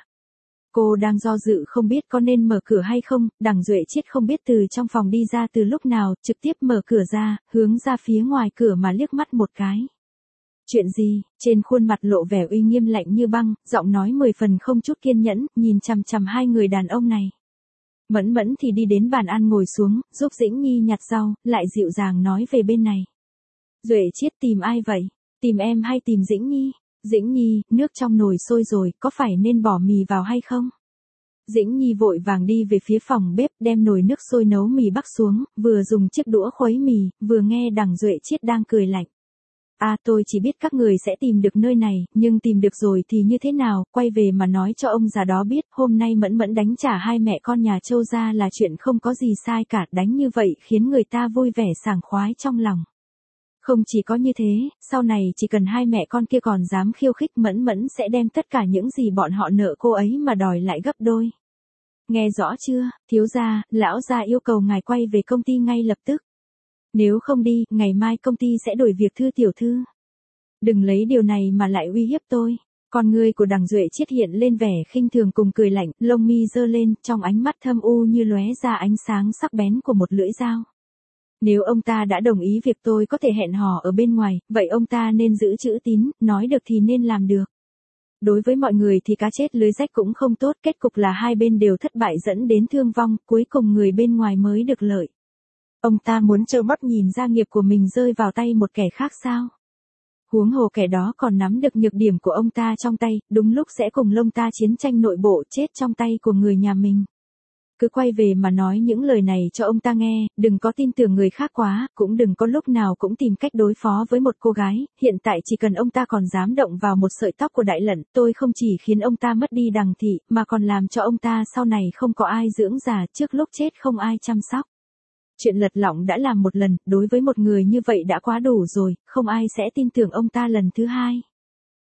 Cô đang do dự không biết có nên mở cửa hay không, Đằng Duệ Chiết không biết từ trong phòng đi ra từ lúc nào, trực tiếp mở cửa ra, hướng ra phía ngoài cửa mà liếc mắt một cái. Chuyện gì? Trên khuôn mặt lộ vẻ uy nghiêm lạnh như băng, giọng nói mười phần không chút kiên nhẫn, nhìn chằm chằm hai người đàn ông này. Mẫn Mẫn thì đi đến bàn ăn ngồi xuống, giúp Dĩnh Nhi nhặt rau, lại dịu dàng nói về bên này. Duệ Chiết, tìm ai vậy? Tìm em hay tìm Dĩnh Nhi? Dĩnh Nhi, nước trong nồi sôi rồi, có phải nên bỏ mì vào hay không? Dĩnh Nhi vội vàng đi về phía phòng bếp, đem nồi nước sôi nấu mì bắc xuống, vừa dùng chiếc đũa khuấy mì, vừa nghe Đằng Duệ Chiết đang cười lạnh. À, tôi chỉ biết các người sẽ tìm được nơi này, nhưng tìm được rồi thì như thế nào, quay về mà nói cho ông già đó biết, hôm nay Mẫn Mẫn đánh trả hai mẹ con nhà Châu ra là chuyện không có gì sai cả, đánh như vậy khiến người ta vui vẻ sảng khoái trong lòng. Không chỉ có như thế, sau này chỉ cần hai mẹ con kia còn dám khiêu khích Mẫn Mẫn sẽ đem tất cả những gì bọn họ nợ cô ấy mà đòi lại gấp đôi. Nghe rõ chưa, thiếu gia, lão gia yêu cầu ngài quay về công ty ngay lập tức. Nếu không đi, ngày mai công ty sẽ đổi việc thư tiểu thư. Đừng lấy điều này mà lại uy hiếp tôi. Con ngươi của Đằng Duệ Chiết hiện lên vẻ khinh thường cùng cười lạnh, lông mi giơ lên, trong ánh mắt thâm u như lóe ra ánh sáng sắc bén của một lưỡi dao. Nếu ông ta đã đồng ý việc tôi có thể hẹn hò ở bên ngoài, vậy ông ta nên giữ chữ tín, nói được thì nên làm được. Đối với mọi người thì cá chết lưới rách cũng không tốt, kết cục là hai bên đều thất bại dẫn đến thương vong, cuối cùng người bên ngoài mới được lợi. Ông ta muốn trơ mắt nhìn gia nghiệp của mình rơi vào tay một kẻ khác sao? Huống hồ kẻ đó còn nắm được nhược điểm của ông ta trong tay, đúng lúc sẽ cùng lông ta chiến tranh nội bộ, chết trong tay của người nhà mình. Cứ quay về mà nói những lời này cho ông ta nghe, đừng có tin tưởng người khác quá, cũng đừng có lúc nào cũng tìm cách đối phó với một cô gái, hiện tại chỉ cần ông ta còn dám động vào một sợi tóc của Đại Lận, tôi không chỉ khiến ông ta mất đi Đằng thị, mà còn làm cho ông ta sau này không có ai dưỡng già, trước lúc chết không ai chăm sóc. Chuyện lật lọng đã làm một lần, đối với một người như vậy đã quá đủ rồi, không ai sẽ tin tưởng ông ta lần thứ hai.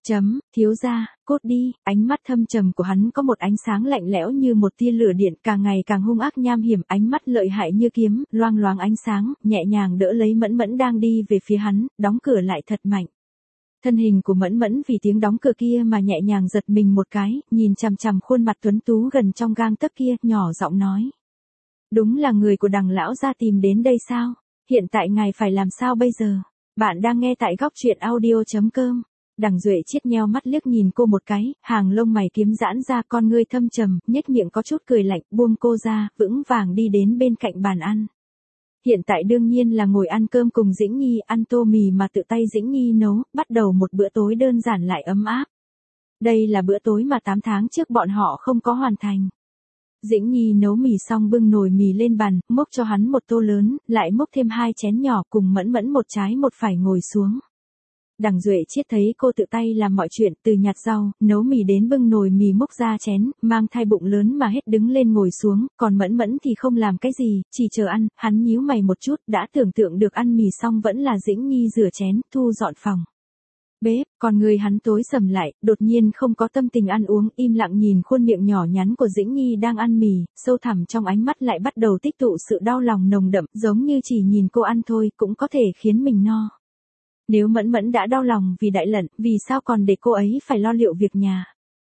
Chấm, thiếu gia, cút đi, ánh mắt thâm trầm của hắn có một ánh sáng lạnh lẽo như một tia lửa điện, càng ngày càng hung ác nham hiểm, ánh mắt lợi hại như kiếm, loang loáng ánh sáng, nhẹ nhàng đỡ lấy Mẫn Mẫn đang đi về phía hắn, đóng cửa lại thật mạnh. Thân hình của Mẫn Mẫn vì tiếng đóng cửa kia mà nhẹ nhàng giật mình một cái, nhìn chằm chằm khuôn mặt tuấn tú gần trong gang tấc kia, nhỏ giọng nói. Đúng là người của Đằng lão gia tìm đến đây sao? Hiện tại ngài phải làm sao bây giờ? Bạn đang nghe tại góc truyện audio chấm com. Đằng Duệ Chiết nheo mắt liếc nhìn cô một cái, hàng lông mày kiếm giãn ra, con ngươi thâm trầm, nhếch miệng có chút cười lạnh, buông cô ra, vững vàng đi đến bên cạnh bàn ăn. Hiện tại đương nhiên là ngồi ăn cơm cùng Dĩnh Nhi, ăn tô mì mà tự tay Dĩnh Nhi nấu, bắt đầu một bữa tối đơn giản lại ấm áp. Đây là bữa tối mà tám tháng trước bọn họ không có hoàn thành. Dĩnh Nhi nấu mì xong bưng nồi mì lên bàn, múc cho hắn một tô lớn, lại múc thêm hai chén nhỏ, cùng Mẫn Mẫn một trái một phải ngồi xuống. Đằng Duệ Chiết thấy cô tự tay làm mọi chuyện, từ nhặt rau, nấu mì đến bưng nồi mì múc ra chén, mang thai bụng lớn mà hết đứng lên ngồi xuống, còn Mẫn Mẫn thì không làm cái gì, chỉ chờ ăn, hắn nhíu mày một chút, đã tưởng tượng được ăn mì xong vẫn là Dĩnh Nhi rửa chén, thu dọn phòng. Bếp, còn người hắn tối sầm lại, đột nhiên không có tâm tình ăn uống, im lặng nhìn khuôn miệng nhỏ nhắn của Dĩnh Nhi đang ăn mì, sâu thẳm trong ánh mắt lại bắt đầu tích tụ sự đau lòng nồng đậm, giống như chỉ nhìn cô ăn thôi cũng có thể khiến mình no. Nếu Mẫn Mẫn đã đau lòng vì Đại Lận, vì sao còn để cô ấy phải lo liệu việc nhà?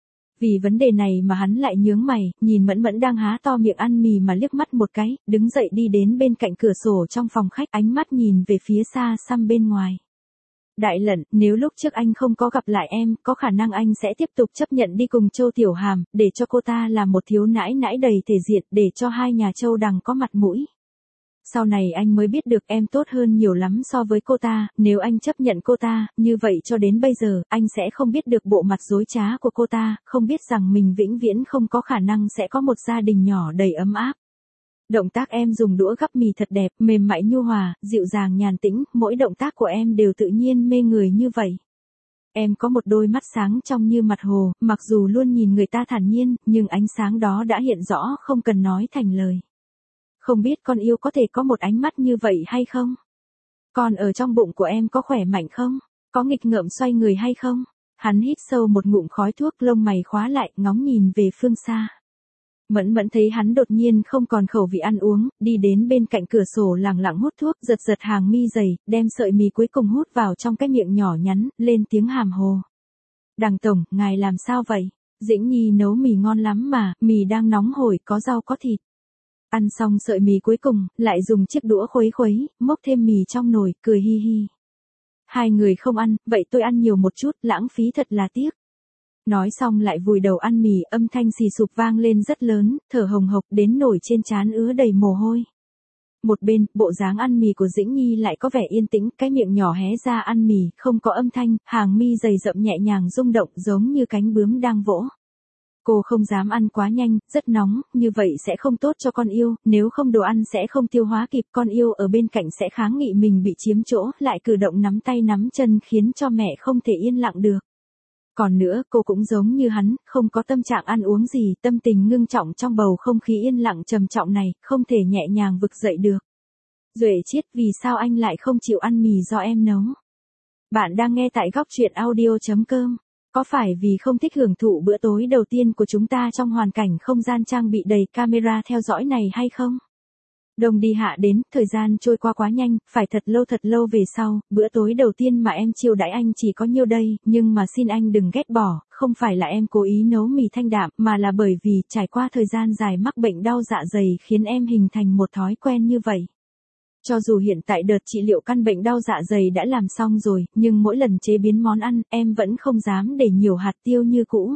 Vì vấn đề này mà hắn lại nhướng mày, nhìn Mẫn Mẫn đang há to miệng ăn mì mà liếc mắt một cái, đứng dậy đi đến bên cạnh cửa sổ trong phòng khách, ánh mắt nhìn về phía xa xăm bên ngoài. Đại Lận, nếu lúc trước anh không có gặp lại em, có khả năng anh sẽ tiếp tục chấp nhận đi cùng Châu Tiểu Hàm, để cho cô ta là một thiếu nãi nãi đầy thể diện, để cho hai nhà Châu Đằng có mặt mũi. Sau này anh mới biết được em tốt hơn nhiều lắm so với cô ta, nếu anh chấp nhận cô ta, như vậy cho đến bây giờ, anh sẽ không biết được bộ mặt dối trá của cô ta, không biết rằng mình vĩnh viễn không có khả năng sẽ có một gia đình nhỏ đầy ấm áp. Động tác em dùng đũa gắp mì thật đẹp, mềm mại nhu hòa, dịu dàng nhàn tĩnh, mỗi động tác của em đều tự nhiên mê người như vậy. Em có một đôi mắt sáng trong như mặt hồ, mặc dù luôn nhìn người ta thản nhiên, nhưng ánh sáng đó đã hiện rõ không cần nói thành lời. Không biết con yêu có thể có một ánh mắt như vậy hay không? Còn ở trong bụng của em có khỏe mạnh không? Có nghịch ngợm xoay người hay không? Hắn hít sâu một ngụm khói thuốc, lông mày khóa lại, ngóng nhìn về phương xa. Mẫn Mẫn thấy hắn đột nhiên không còn khẩu vị ăn uống, đi đến bên cạnh cửa sổ lẳng lặng hút thuốc, giật giật hàng mi dày, đem sợi mì cuối cùng hút vào trong cái miệng nhỏ nhắn, lên tiếng hàm hồ. Đằng tổng, ngài làm sao vậy? Dĩnh Nhi nấu mì ngon lắm mà, mì đang nóng hổi, có rau có thịt. Ăn xong sợi mì cuối cùng, lại dùng chiếc đũa khuấy khuấy, múc thêm mì trong nồi, cười hi hi. Hai người không ăn, vậy tôi ăn nhiều một chút, lãng phí thật là tiếc. Nói xong lại vùi đầu ăn mì, âm thanh xì sụp vang lên rất lớn, thở hồng hộc đến nổi trên trán ứa đầy mồ hôi. Một bên, bộ dáng ăn mì của Dĩnh Nhi lại có vẻ yên tĩnh, cái miệng nhỏ hé ra ăn mì, không có âm thanh, hàng mi dày rậm nhẹ nhàng rung động giống như cánh bướm đang vỗ. Cô không dám ăn quá nhanh, rất nóng, như vậy sẽ không tốt cho con yêu, nếu không đồ ăn sẽ không tiêu hóa kịp, con yêu ở bên cạnh sẽ kháng nghị mình bị chiếm chỗ, lại cử động nắm tay nắm chân khiến cho mẹ không thể yên lặng được. Còn nữa, cô cũng giống như hắn, không có tâm trạng ăn uống gì, tâm tình ngưng trọng trong bầu không khí yên lặng trầm trọng này, không thể nhẹ nhàng vực dậy được. Duệ Chiết, vì sao anh lại không chịu ăn mì do em nấu? Bạn đang nghe tại góc truyện audio chấm com. Có phải vì không thích hưởng thụ bữa tối đầu tiên của chúng ta trong hoàn cảnh không gian trang bị đầy camera theo dõi này hay không? Đông đi hạ đến, thời gian trôi qua quá nhanh, phải thật lâu thật lâu về sau, bữa tối đầu tiên mà em chiêu đãi anh chỉ có nhiêu đây, nhưng mà xin anh đừng ghét bỏ, không phải là em cố ý nấu mì thanh đạm, mà là bởi vì trải qua thời gian dài mắc bệnh đau dạ dày khiến em hình thành một thói quen như vậy. Cho dù hiện tại đợt trị liệu căn bệnh đau dạ dày đã làm xong rồi, nhưng mỗi lần chế biến món ăn, em vẫn không dám để nhiều hạt tiêu như cũ.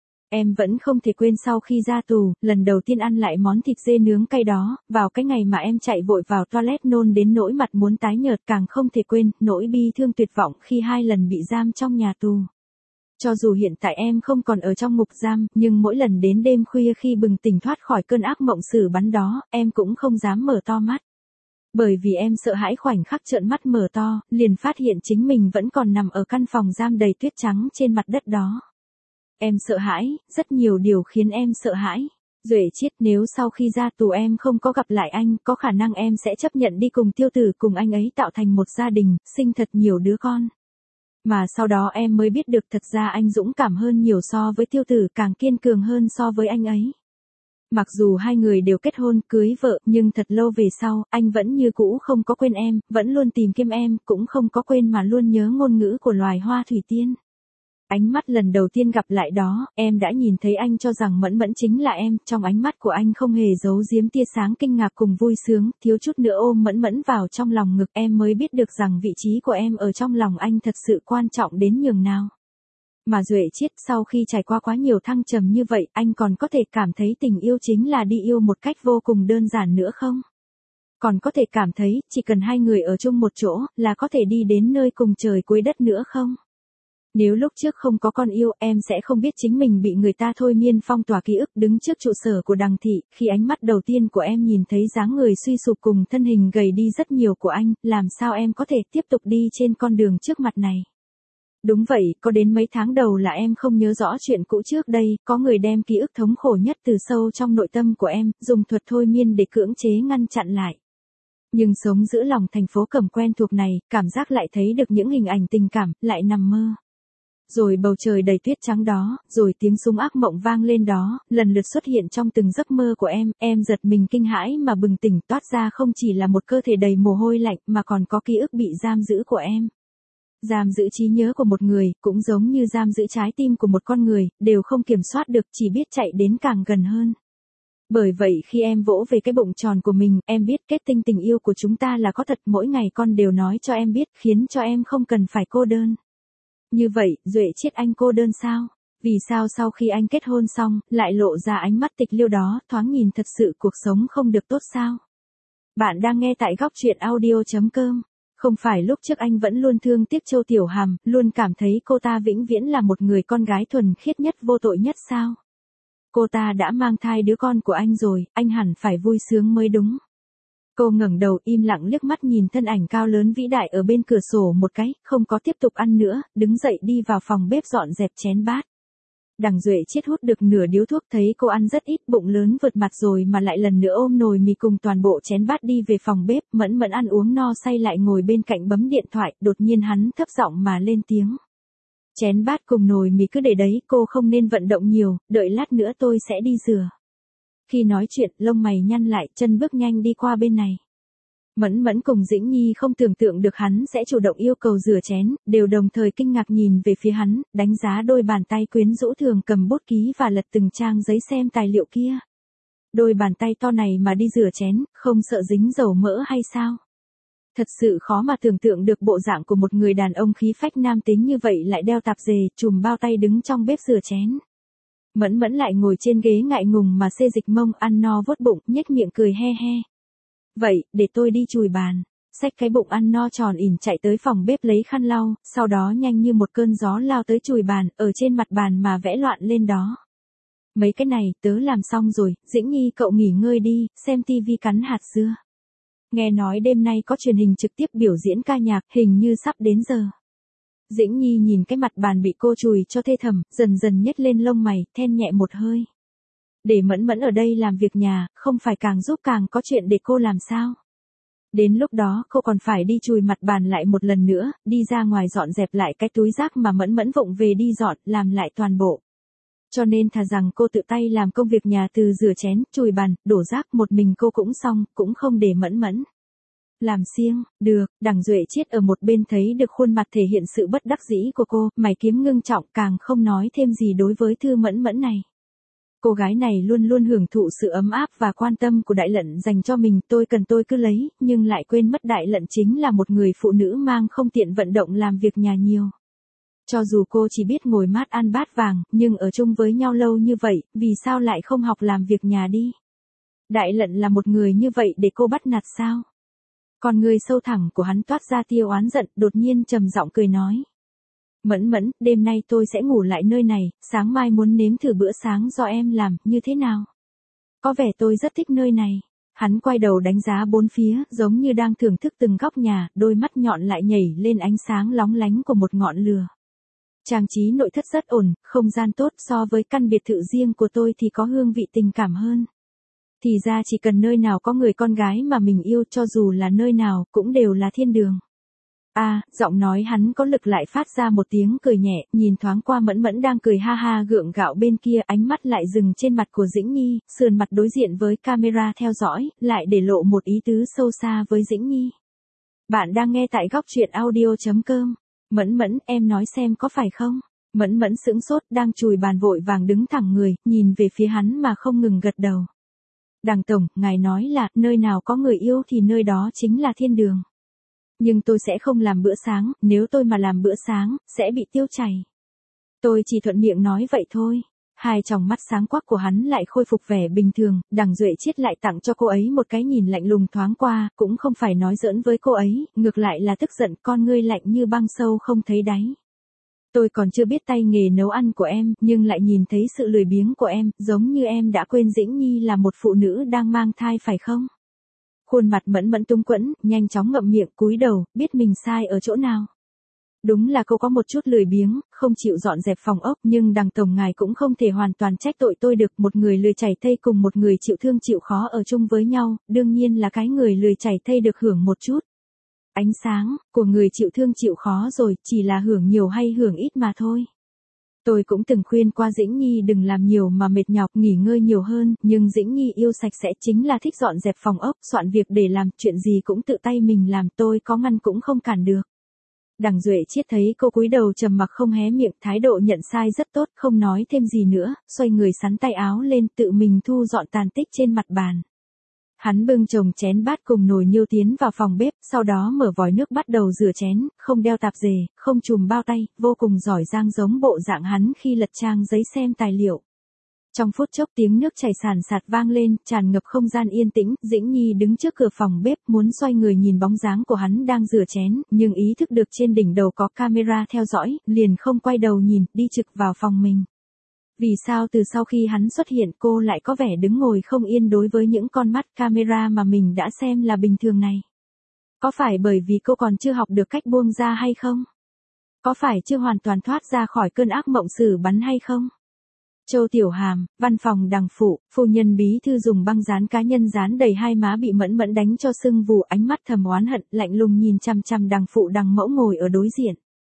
Em vẫn không thể quên sau khi ra tù, lần đầu tiên ăn lại món thịt dê nướng cay đó, vào cái ngày mà em chạy vội vào toilet nôn đến nỗi mặt muốn tái nhợt, càng không thể quên, nỗi bi thương tuyệt vọng khi hai lần bị giam trong nhà tù. Cho dù hiện tại em không còn ở trong ngục giam, nhưng mỗi lần đến đêm khuya khi bừng tỉnh thoát khỏi cơn ác mộng xử bắn đó, em cũng không dám mở to mắt. Bởi vì em sợ hãi khoảnh khắc trợn mắt mở to, liền phát hiện chính mình vẫn còn nằm ở căn phòng giam đầy tuyết trắng trên mặt đất đó. Em sợ hãi, rất nhiều điều khiến em sợ hãi. Duệ Chiết, nếu sau khi ra tù em không có gặp lại anh, có khả năng em sẽ chấp nhận đi cùng Tiêu Tử cùng anh ấy tạo thành một gia đình, sinh thật nhiều đứa con. Mà sau đó em mới biết được thật ra anh dũng cảm hơn nhiều so với Tiêu Tử, càng kiên cường hơn so với anh ấy. Mặc dù hai người đều kết hôn, cưới vợ, nhưng thật lâu về sau, anh vẫn như cũ không có quên em, vẫn luôn tìm kiếm em, cũng không có quên mà luôn nhớ ngôn ngữ của loài hoa thủy tiên. Ánh mắt lần đầu tiên gặp lại đó, em đã nhìn thấy anh cho rằng Mẫn Mẫn chính là em, trong ánh mắt của anh không hề giấu giếm tia sáng kinh ngạc cùng vui sướng, thiếu chút nữa ôm Mẫn Mẫn vào trong lòng ngực, em mới biết được rằng vị trí của em ở trong lòng anh thật sự quan trọng đến nhường nào. Mà Duệ Chiết, sau khi trải qua quá nhiều thăng trầm như vậy, anh còn có thể cảm thấy tình yêu chính là đi yêu một cách vô cùng đơn giản nữa không? Còn có thể cảm thấy, chỉ cần hai người ở chung một chỗ, là có thể đi đến nơi cùng trời cuối đất nữa không? Nếu lúc trước không có con yêu, em sẽ không biết chính mình bị người ta thôi miên phong tỏa ký ức. Đứng trước trụ sở của Đằng thị, khi ánh mắt đầu tiên của em nhìn thấy dáng người suy sụp cùng thân hình gầy đi rất nhiều của anh, làm sao em có thể tiếp tục đi trên con đường trước mặt này? Đúng vậy, có đến mấy tháng đầu là em không nhớ rõ chuyện cũ trước đây, có người đem ký ức thống khổ nhất từ sâu trong nội tâm của em, dùng thuật thôi miên để cưỡng chế ngăn chặn lại. Nhưng sống giữa lòng thành phố Cẩm quen thuộc này, cảm giác lại thấy được những hình ảnh tình cảm, lại nằm mơ. Rồi bầu trời đầy tuyết trắng đó, rồi tiếng súng ác mộng vang lên đó, lần lượt xuất hiện trong từng giấc mơ của em, em giật mình kinh hãi mà bừng tỉnh, toát ra không chỉ là một cơ thể đầy mồ hôi lạnh mà còn có ký ức bị giam giữ của em. Giam giữ trí nhớ của một người, cũng giống như giam giữ trái tim của một con người, đều không kiểm soát được, chỉ biết chạy đến càng gần hơn. Bởi vậy khi em vỗ về cái bụng tròn của mình, em biết kết tinh tình yêu của chúng ta là có thật, mỗi ngày con đều nói cho em biết, khiến cho em không cần phải cô đơn. Như vậy, Duệ Chiết, anh cô đơn sao? Vì sao sau khi anh kết hôn xong, lại lộ ra ánh mắt tịch liêu đó, thoáng nhìn thật sự cuộc sống không được tốt sao? Bạn đang nghe tại góc truyện audio chấm com. Không phải lúc trước anh vẫn luôn thương tiếc Châu Tiểu Hàm, luôn cảm thấy cô ta vĩnh viễn là một người con gái thuần khiết nhất, vô tội nhất sao? Cô ta đã mang thai đứa con của anh rồi, anh hẳn phải vui sướng mới đúng. Cô ngẩng đầu im lặng liếc mắt nhìn thân ảnh cao lớn vĩ đại ở bên cửa sổ một cái, không có tiếp tục ăn nữa, đứng dậy đi vào phòng bếp dọn dẹp chén bát. Đằng Duệ Chiết hút được nửa điếu thuốc, thấy cô ăn rất ít, bụng lớn vượt mặt rồi mà lại lần nữa ôm nồi mì cùng toàn bộ chén bát đi về phòng bếp. Mẫn Mẫn ăn uống no say lại ngồi bên cạnh bấm điện thoại, đột nhiên hắn thấp giọng mà lên tiếng. Chén bát cùng nồi mì cứ để đấy, cô không nên vận động nhiều, đợi lát nữa tôi sẽ đi rửa. Khi nói chuyện, lông mày nhăn lại, chân bước nhanh đi qua bên này. Mẫn Mẫn cùng Dĩnh Nhi không tưởng tượng được hắn sẽ chủ động yêu cầu rửa chén, đều đồng thời kinh ngạc nhìn về phía hắn, đánh giá đôi bàn tay quyến rũ thường cầm bút ký và lật từng trang giấy xem tài liệu kia. Đôi bàn tay to này mà đi rửa chén, không sợ dính dầu mỡ hay sao? Thật sự khó mà tưởng tượng được bộ dạng của một người đàn ông khí phách nam tính như vậy lại đeo tạp dề, trùm bao tay đứng trong bếp rửa chén. Mẫn Mẫn lại ngồi trên ghế ngại ngùng mà xê dịch mông, ăn no vốt bụng, nhếch miệng cười he he. Vậy, để tôi đi chùi bàn. Xách cái bụng ăn no tròn ỉn chạy tới phòng bếp lấy khăn lau, sau đó nhanh như một cơn gió lao tới chùi bàn, ở trên mặt bàn mà vẽ loạn lên đó. Mấy cái này, tớ làm xong rồi, Dĩnh Nhi cậu nghỉ ngơi đi, xem tivi cắn hạt dưa. Nghe nói đêm nay có truyền hình trực tiếp biểu diễn ca nhạc, hình như sắp đến giờ. Dĩnh Nhi nhìn cái mặt bàn bị cô chùi cho thê thầm, dần dần nhếch lên lông mày, then nhẹ một hơi. Để Mẫn Mẫn ở đây làm việc nhà, không phải càng giúp càng có chuyện để cô làm sao? Đến lúc đó cô còn phải đi chùi mặt bàn lại một lần nữa, đi ra ngoài dọn dẹp lại cái túi rác mà Mẫn Mẫn vụng về đi dọn, làm lại toàn bộ. Cho nên thà rằng cô tự tay làm công việc nhà từ rửa chén, chùi bàn, đổ rác một mình cô cũng xong, cũng không để Mẫn Mẫn làm siêng. Được, Đằng Duệ Chiết ở một bên thấy được khuôn mặt thể hiện sự bất đắc dĩ của cô, mày kiếm ngưng trọng, càng không nói thêm gì đối với Thư Mẫn Mẫn này. Cô gái này luôn luôn hưởng thụ sự ấm áp và quan tâm của Đại Lận dành cho mình, tôi cần tôi cứ lấy, nhưng lại quên mất Đại Lận chính là một người phụ nữ mang không tiện vận động làm việc nhà nhiều. Cho dù cô chỉ biết ngồi mát ăn bát vàng, nhưng ở chung với nhau lâu như vậy, vì sao lại không học làm việc nhà đi? Đại Lận là một người như vậy để cô bắt nạt sao? Còn người sâu thẳm của hắn toát ra tia oán giận, đột nhiên trầm giọng cười nói. Mẫn Mẫn, đêm nay tôi sẽ ngủ lại nơi này, sáng mai muốn nếm thử bữa sáng do em làm, như thế nào? Có vẻ tôi rất thích nơi này. Hắn quay đầu đánh giá bốn phía, giống như đang thưởng thức từng góc nhà, đôi mắt nhọn lại nhảy lên ánh sáng lóng lánh của một ngọn lửa. Trang trí nội thất rất ổn, không gian tốt, so với căn biệt thự riêng của tôi thì có hương vị tình cảm hơn. Thì ra chỉ cần nơi nào có người con gái mà mình yêu, cho dù là nơi nào, cũng đều là thiên đường. À, giọng nói hắn có lực lại phát ra một tiếng cười nhẹ, nhìn thoáng qua Mẫn Mẫn đang cười ha ha gượng gạo bên kia, ánh mắt lại dừng trên mặt của Dĩnh Nhi, sườn mặt đối diện với camera theo dõi, lại để lộ một ý tứ sâu xa với Dĩnh Nhi. Bạn đang nghe tại góc truyện audio.com. Mẫn Mẫn, em nói xem có phải không? Mẫn Mẫn sững sốt, đang chùi bàn vội vàng đứng thẳng người, nhìn về phía hắn mà không ngừng gật đầu. Đằng tổng, ngài nói là, nơi nào có người yêu thì nơi đó chính là thiên đường. Nhưng tôi sẽ không làm bữa sáng, nếu tôi mà làm bữa sáng, sẽ bị tiêu chảy. Tôi chỉ thuận miệng nói vậy thôi. Hai tròng mắt sáng quắc của hắn lại khôi phục vẻ bình thường, Đằng Duệ Chiết lại tặng cho cô ấy một cái nhìn lạnh lùng thoáng qua, cũng không phải nói giỡn với cô ấy, ngược lại là tức giận, con ngươi lạnh như băng sâu không thấy đáy. Tôi còn chưa biết tay nghề nấu ăn của em, nhưng lại nhìn thấy sự lười biếng của em, giống như em đã quên Dĩnh Nhi là một phụ nữ đang mang thai phải không? Khuôn mặt Mẫn Mẫn túng quẫn, nhanh chóng ngậm miệng cúi đầu, biết mình sai ở chỗ nào. Đúng là cô có một chút lười biếng, không chịu dọn dẹp phòng ốc, nhưng Đằng tổng ngài cũng không thể hoàn toàn trách tội tôi được, một người lười chảy thây cùng một người chịu thương chịu khó ở chung với nhau, đương nhiên là cái người lười chảy thây được hưởng một chút ánh sáng của người chịu thương chịu khó rồi, chỉ là hưởng nhiều hay hưởng ít mà thôi. Tôi cũng từng khuyên qua Dĩnh Nhi đừng làm nhiều mà mệt nhọc, nghỉ ngơi nhiều hơn, nhưng Dĩnh Nhi yêu sạch sẽ, chính là thích dọn dẹp phòng ốc, soạn việc để làm, chuyện gì cũng tự tay mình làm, tôi có ngăn cũng không cản được. Đằng Duệ Chiết thấy cô cúi đầu trầm mặc không hé miệng, thái độ nhận sai rất tốt, không nói thêm gì nữa, xoay người sắn tay áo lên, tự mình thu dọn tàn tích trên mặt bàn. Hắn bưng chồng chén bát cùng nồi niêu tiến vào phòng bếp, sau đó mở vòi nước bắt đầu rửa chén, không đeo tạp dề, không chùm bao tay, vô cùng giỏi giang giống bộ dạng hắn khi lật trang giấy xem tài liệu. Trong phút chốc tiếng nước chảy sàn sạt vang lên, tràn ngập không gian yên tĩnh, Dĩnh Nhi đứng trước cửa phòng bếp muốn xoay người nhìn bóng dáng của hắn đang rửa chén, nhưng ý thức được trên đỉnh đầu có camera theo dõi, liền không quay đầu nhìn, đi trực vào phòng mình. Vì sao từ sau khi hắn xuất hiện cô lại có vẻ đứng ngồi không yên đối với những con mắt camera mà mình đã xem là bình thường này? Có phải bởi vì cô còn chưa học được cách buông ra hay không? Có phải chưa hoàn toàn thoát ra khỏi cơn ác mộng xử bắn hay không? Châu Tiểu Hàm, văn phòng Đằng phụ, phu nhân bí thư dùng băng dán cá nhân dán đầy hai má bị Mẫn Mẫn đánh cho sưng vù, ánh mắt thầm oán hận, lạnh lùng nhìn chằm chằm Đằng phụ Đằng mẫu ngồi ở đối diện.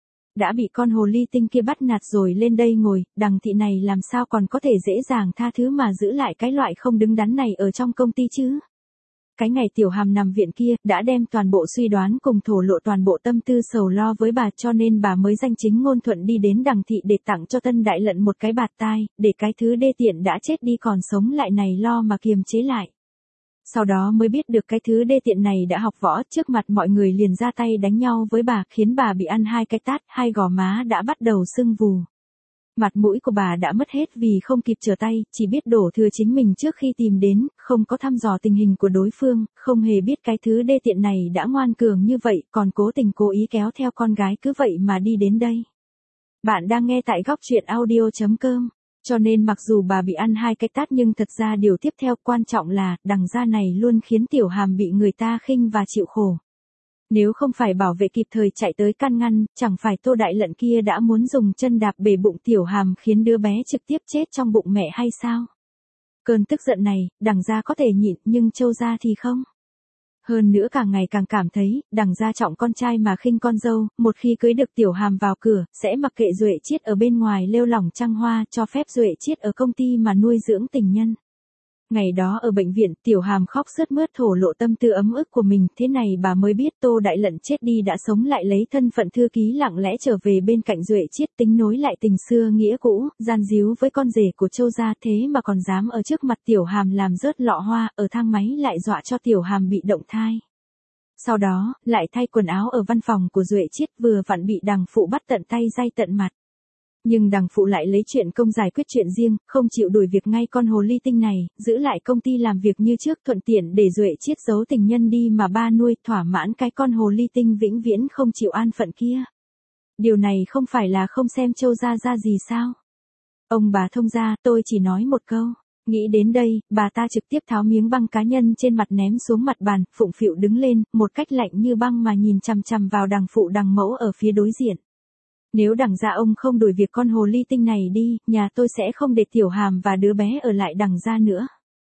Đã bị con hồ ly tinh kia bắt nạt rồi lên đây ngồi, Đằng thị này làm sao còn có thể dễ dàng tha thứ mà giữ lại cái loại không đứng đắn này ở trong công ty chứ? Cái ngày Tiểu Hàm nằm viện kia, đã đem toàn bộ suy đoán cùng thổ lộ toàn bộ tâm tư sầu lo với bà, cho nên bà mới danh chính ngôn thuận đi đến Đằng thị để tặng cho Tân Đại Lận một cái bạt tai, để cái thứ đê tiện đã chết đi còn sống lại này lo mà kiềm chế lại. Sau đó mới biết được cái thứ đê tiện này đã học võ, trước mặt mọi người liền ra tay đánh nhau với bà, khiến bà bị ăn hai cái tát, hai gò má đã bắt đầu sưng vù. Mặt mũi của bà đã mất hết vì không kịp trở tay, chỉ biết đổ thừa chính mình trước khi tìm đến, không có thăm dò tình hình của đối phương, không hề biết cái thứ đê tiện này đã ngoan cường như vậy, còn cố tình cố ý kéo theo con gái cứ vậy mà đi đến đây. Bạn đang nghe tại góc truyện audio.com. Cho nên mặc dù bà bị ăn hai cái tát nhưng thật ra điều tiếp theo quan trọng là, Đằng gia này luôn khiến Tiểu Hàm bị người ta khinh và chịu khổ. Nếu không phải bảo vệ kịp thời chạy tới can ngăn, chẳng phải Tô Đại Lận kia đã muốn dùng chân đạp bể bụng Tiểu Hàm khiến đứa bé trực tiếp chết trong bụng mẹ hay sao? Cơn tức giận này, Đằng gia có thể nhịn nhưng Châu gia thì không. Hơn nữa càng ngày càng cảm thấy, Đằng gia trọng con trai mà khinh con dâu, một khi cưới được Tiểu Hàm vào cửa, sẽ mặc kệ Duệ Chiết ở bên ngoài lêu lỏng trăng hoa, cho phép Duệ Chiết ở công ty mà nuôi dưỡng tình nhân. Ngày đó ở bệnh viện, Tiểu Hàm khóc sướt mướt thổ lộ tâm tư ấm ức của mình, thế này bà mới biết Tô Đại Lận chết đi đã sống lại lấy thân phận thư ký lặng lẽ trở về bên cạnh Duệ Chiết, tính nối lại tình xưa nghĩa cũ, gian díu với con rể của Châu gia, thế mà còn dám ở trước mặt Tiểu Hàm làm rớt lọ hoa, ở thang máy lại dọa cho Tiểu Hàm bị động thai. Sau đó, lại thay quần áo ở văn phòng của Duệ Chiết, vừa vặn bị Đằng phụ bắt tận tay day tận mặt. Nhưng Đằng phụ lại lấy chuyện công giải quyết chuyện riêng, không chịu đuổi việc ngay con hồ ly tinh này, giữ lại công ty làm việc như trước, thuận tiện để Duệ Chiết giấu tình nhân đi mà ba nuôi, thỏa mãn cái con hồ ly tinh vĩnh viễn không chịu an phận kia. Điều này không phải là không xem Châu gia ra gì sao? Ông bà thông gia, tôi chỉ nói một câu. Nghĩ đến đây, bà ta trực tiếp tháo miếng băng cá nhân trên mặt ném xuống mặt bàn, phụng phịu đứng lên, một cách lạnh như băng mà nhìn chằm chằm vào Đằng phụ Đằng mẫu ở phía đối diện. Nếu Đằng gia ông không đuổi việc con hồ ly tinh này đi, nhà tôi sẽ không để Tiểu Hàm và đứa bé ở lại Đằng gia nữa.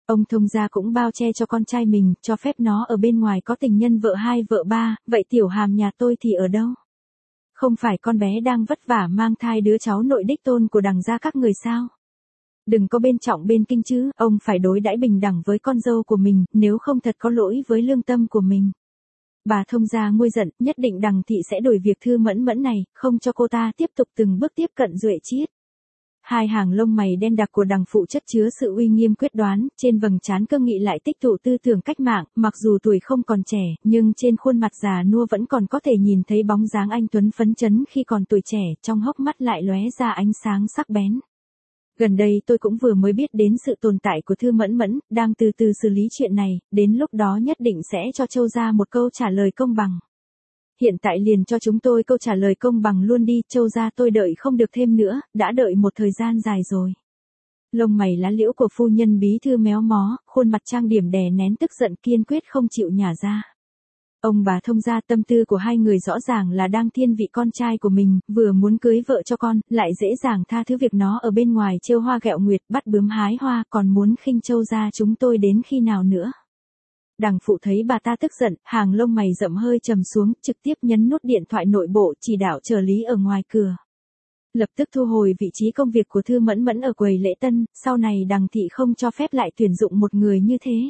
Ông thông gia cũng bao che cho con trai mình, cho phép nó ở bên ngoài có tình nhân vợ hai vợ ba, vậy tiểu hàm nhà tôi thì ở đâu? Không phải con bé đang vất vả mang thai đứa cháu nội đích tôn của đằng gia các người sao? Đừng có bên trọng bên kinh chứ, ông phải đối đãi bình đẳng với con dâu của mình, nếu không thật có lỗi với lương tâm của mình. Bà thông gia nguôi giận, nhất định đằng thị sẽ đổi việc Thư Mẫn Mẫn này, không cho cô ta tiếp tục từng bước tiếp cận Duệ Chiết. Hai hàng lông mày đen đặc của đằng phụ chất chứa sự uy nghiêm quyết đoán, trên vầng trán cương nghị lại tích tụ tư tưởng cách mạng, mặc dù tuổi không còn trẻ, nhưng trên khuôn mặt già nua vẫn còn có thể nhìn thấy bóng dáng anh tuấn phấn chấn khi còn tuổi trẻ, trong hốc mắt lại lóe ra ánh sáng sắc bén. Gần đây tôi cũng vừa mới biết đến sự tồn tại của Thư Mẫn Mẫn, đang từ từ xử lý chuyện này, đến lúc đó nhất định sẽ cho Châu gia một câu trả lời công bằng. Hiện tại liền cho chúng tôi câu trả lời công bằng luôn đi, Châu gia tôi đợi không được thêm nữa, đã đợi một thời gian dài rồi. Lông mày lá liễu của phu nhân bí thư méo mó, khuôn mặt trang điểm đè nén tức giận kiên quyết không chịu nhả ra. Ông bà thông gia tâm tư của hai người rõ ràng là đang thiên vị con trai của mình, vừa muốn cưới vợ cho con, lại dễ dàng tha thứ việc nó ở bên ngoài trêu hoa ghẹo nguyệt bắt bướm hái hoa, còn muốn khinh Châu gia chúng tôi đến khi nào nữa. Đằng phụ thấy bà ta tức giận, hàng lông mày rậm hơi trầm xuống, trực tiếp nhấn nút điện thoại nội bộ chỉ đạo trợ lý ở ngoài cửa. Lập tức thu hồi vị trí công việc của Thư Mẫn Mẫn ở quầy lễ tân, sau này đằng thị không cho phép lại tuyển dụng một người như thế.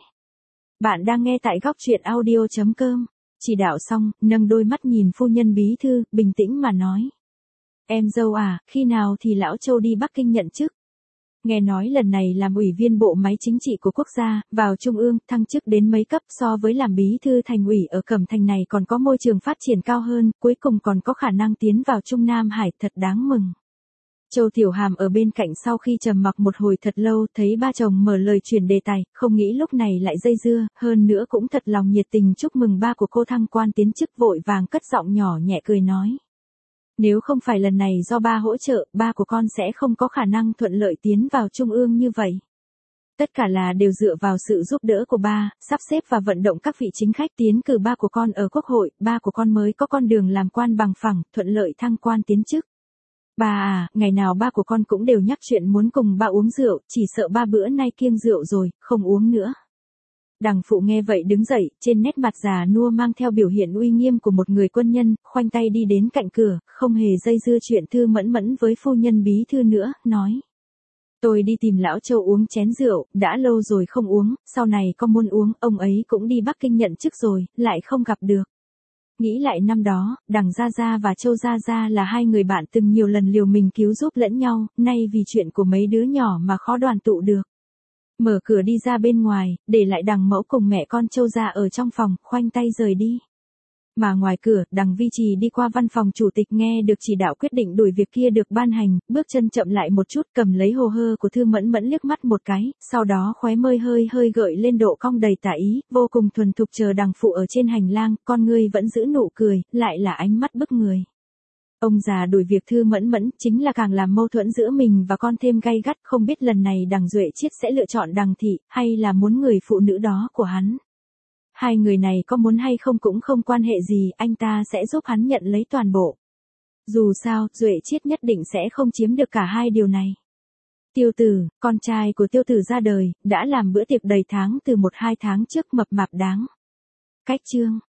Bạn đang nghe tại góc truyện audio chấm com. Chỉ đạo xong, nâng đôi mắt nhìn phu nhân bí thư, bình tĩnh mà nói. Em dâu à, khi nào thì lão Châu đi Bắc Kinh nhận chức? Nghe nói lần này làm ủy viên bộ máy chính trị của quốc gia, vào trung ương, thăng chức đến mấy cấp so với làm bí thư thành ủy ở Cẩm Thành này còn có môi trường phát triển cao hơn, cuối cùng còn có khả năng tiến vào Trung Nam Hải, thật đáng mừng. Châu Tiểu Hàm ở bên cạnh sau khi trầm mặc một hồi thật lâu, thấy ba chồng mở lời chuyển đề tài, không nghĩ lúc này lại dây dưa, hơn nữa cũng thật lòng nhiệt tình chúc mừng ba của cô thăng quan tiến chức, vội vàng cất giọng nhỏ nhẹ cười nói. Nếu không phải lần này do ba hỗ trợ, ba của con sẽ không có khả năng thuận lợi tiến vào trung ương như vậy. Tất cả là đều dựa vào sự giúp đỡ của ba, sắp xếp và vận động các vị chính khách tiến cử ba của con ở quốc hội, ba của con mới có con đường làm quan bằng phẳng, thuận lợi thăng quan tiến chức. Ba à, ngày nào ba của con cũng đều nhắc chuyện muốn cùng ba uống rượu, chỉ sợ ba bữa nay kiêng rượu rồi, không uống nữa. Đằng phụ nghe vậy đứng dậy, trên nét mặt già nua mang theo biểu hiện uy nghiêm của một người quân nhân, khoanh tay đi đến cạnh cửa, không hề dây dưa chuyện Thư Mẫn Mẫn với phu nhân bí thư nữa, nói. Tôi đi tìm lão Châu uống chén rượu, đã lâu rồi không uống, sau này có muốn uống, ông ấy cũng đi Bắc Kinh nhận chức rồi, lại không gặp được. Nghĩ lại năm đó, đằng Gia Gia và Châu Gia Gia là hai người bạn từng nhiều lần liều mình cứu giúp lẫn nhau, nay vì chuyện của mấy đứa nhỏ mà khó đoàn tụ được. Mở cửa đi ra bên ngoài, để lại đằng mẫu cùng mẹ con Châu Gia ở trong phòng, khoanh tay rời đi. Mà ngoài cửa, đằng Vi Trì đi qua văn phòng chủ tịch nghe được chỉ đạo quyết định đuổi việc kia được ban hành, bước chân chậm lại một chút, cầm lấy hồ hơ của Thư Mẫn Mẫn liếc mắt một cái, sau đó khóe môi hơi hơi gợi lên độ cong đầy tà ý, vô cùng thuần thục chờ đằng phụ ở trên hành lang, con ngươi vẫn giữ nụ cười, lại là ánh mắt bức người. Ông già đuổi việc Thư Mẫn Mẫn chính là càng làm mâu thuẫn giữa mình và con thêm gay gắt, không biết lần này đằng Duệ Chiết sẽ lựa chọn đằng thị, hay là muốn người phụ nữ đó của hắn. Hai người này có muốn hay không cũng không quan hệ gì, anh ta sẽ giúp hắn nhận lấy toàn bộ. Dù sao, Duệ Chiết nhất định sẽ không chiếm được cả hai điều này. Tiêu Tử, con trai của Tiêu Tử ra đời, đã làm bữa tiệc đầy tháng từ một hai tháng trước, mập mạp đáng. Cách chương.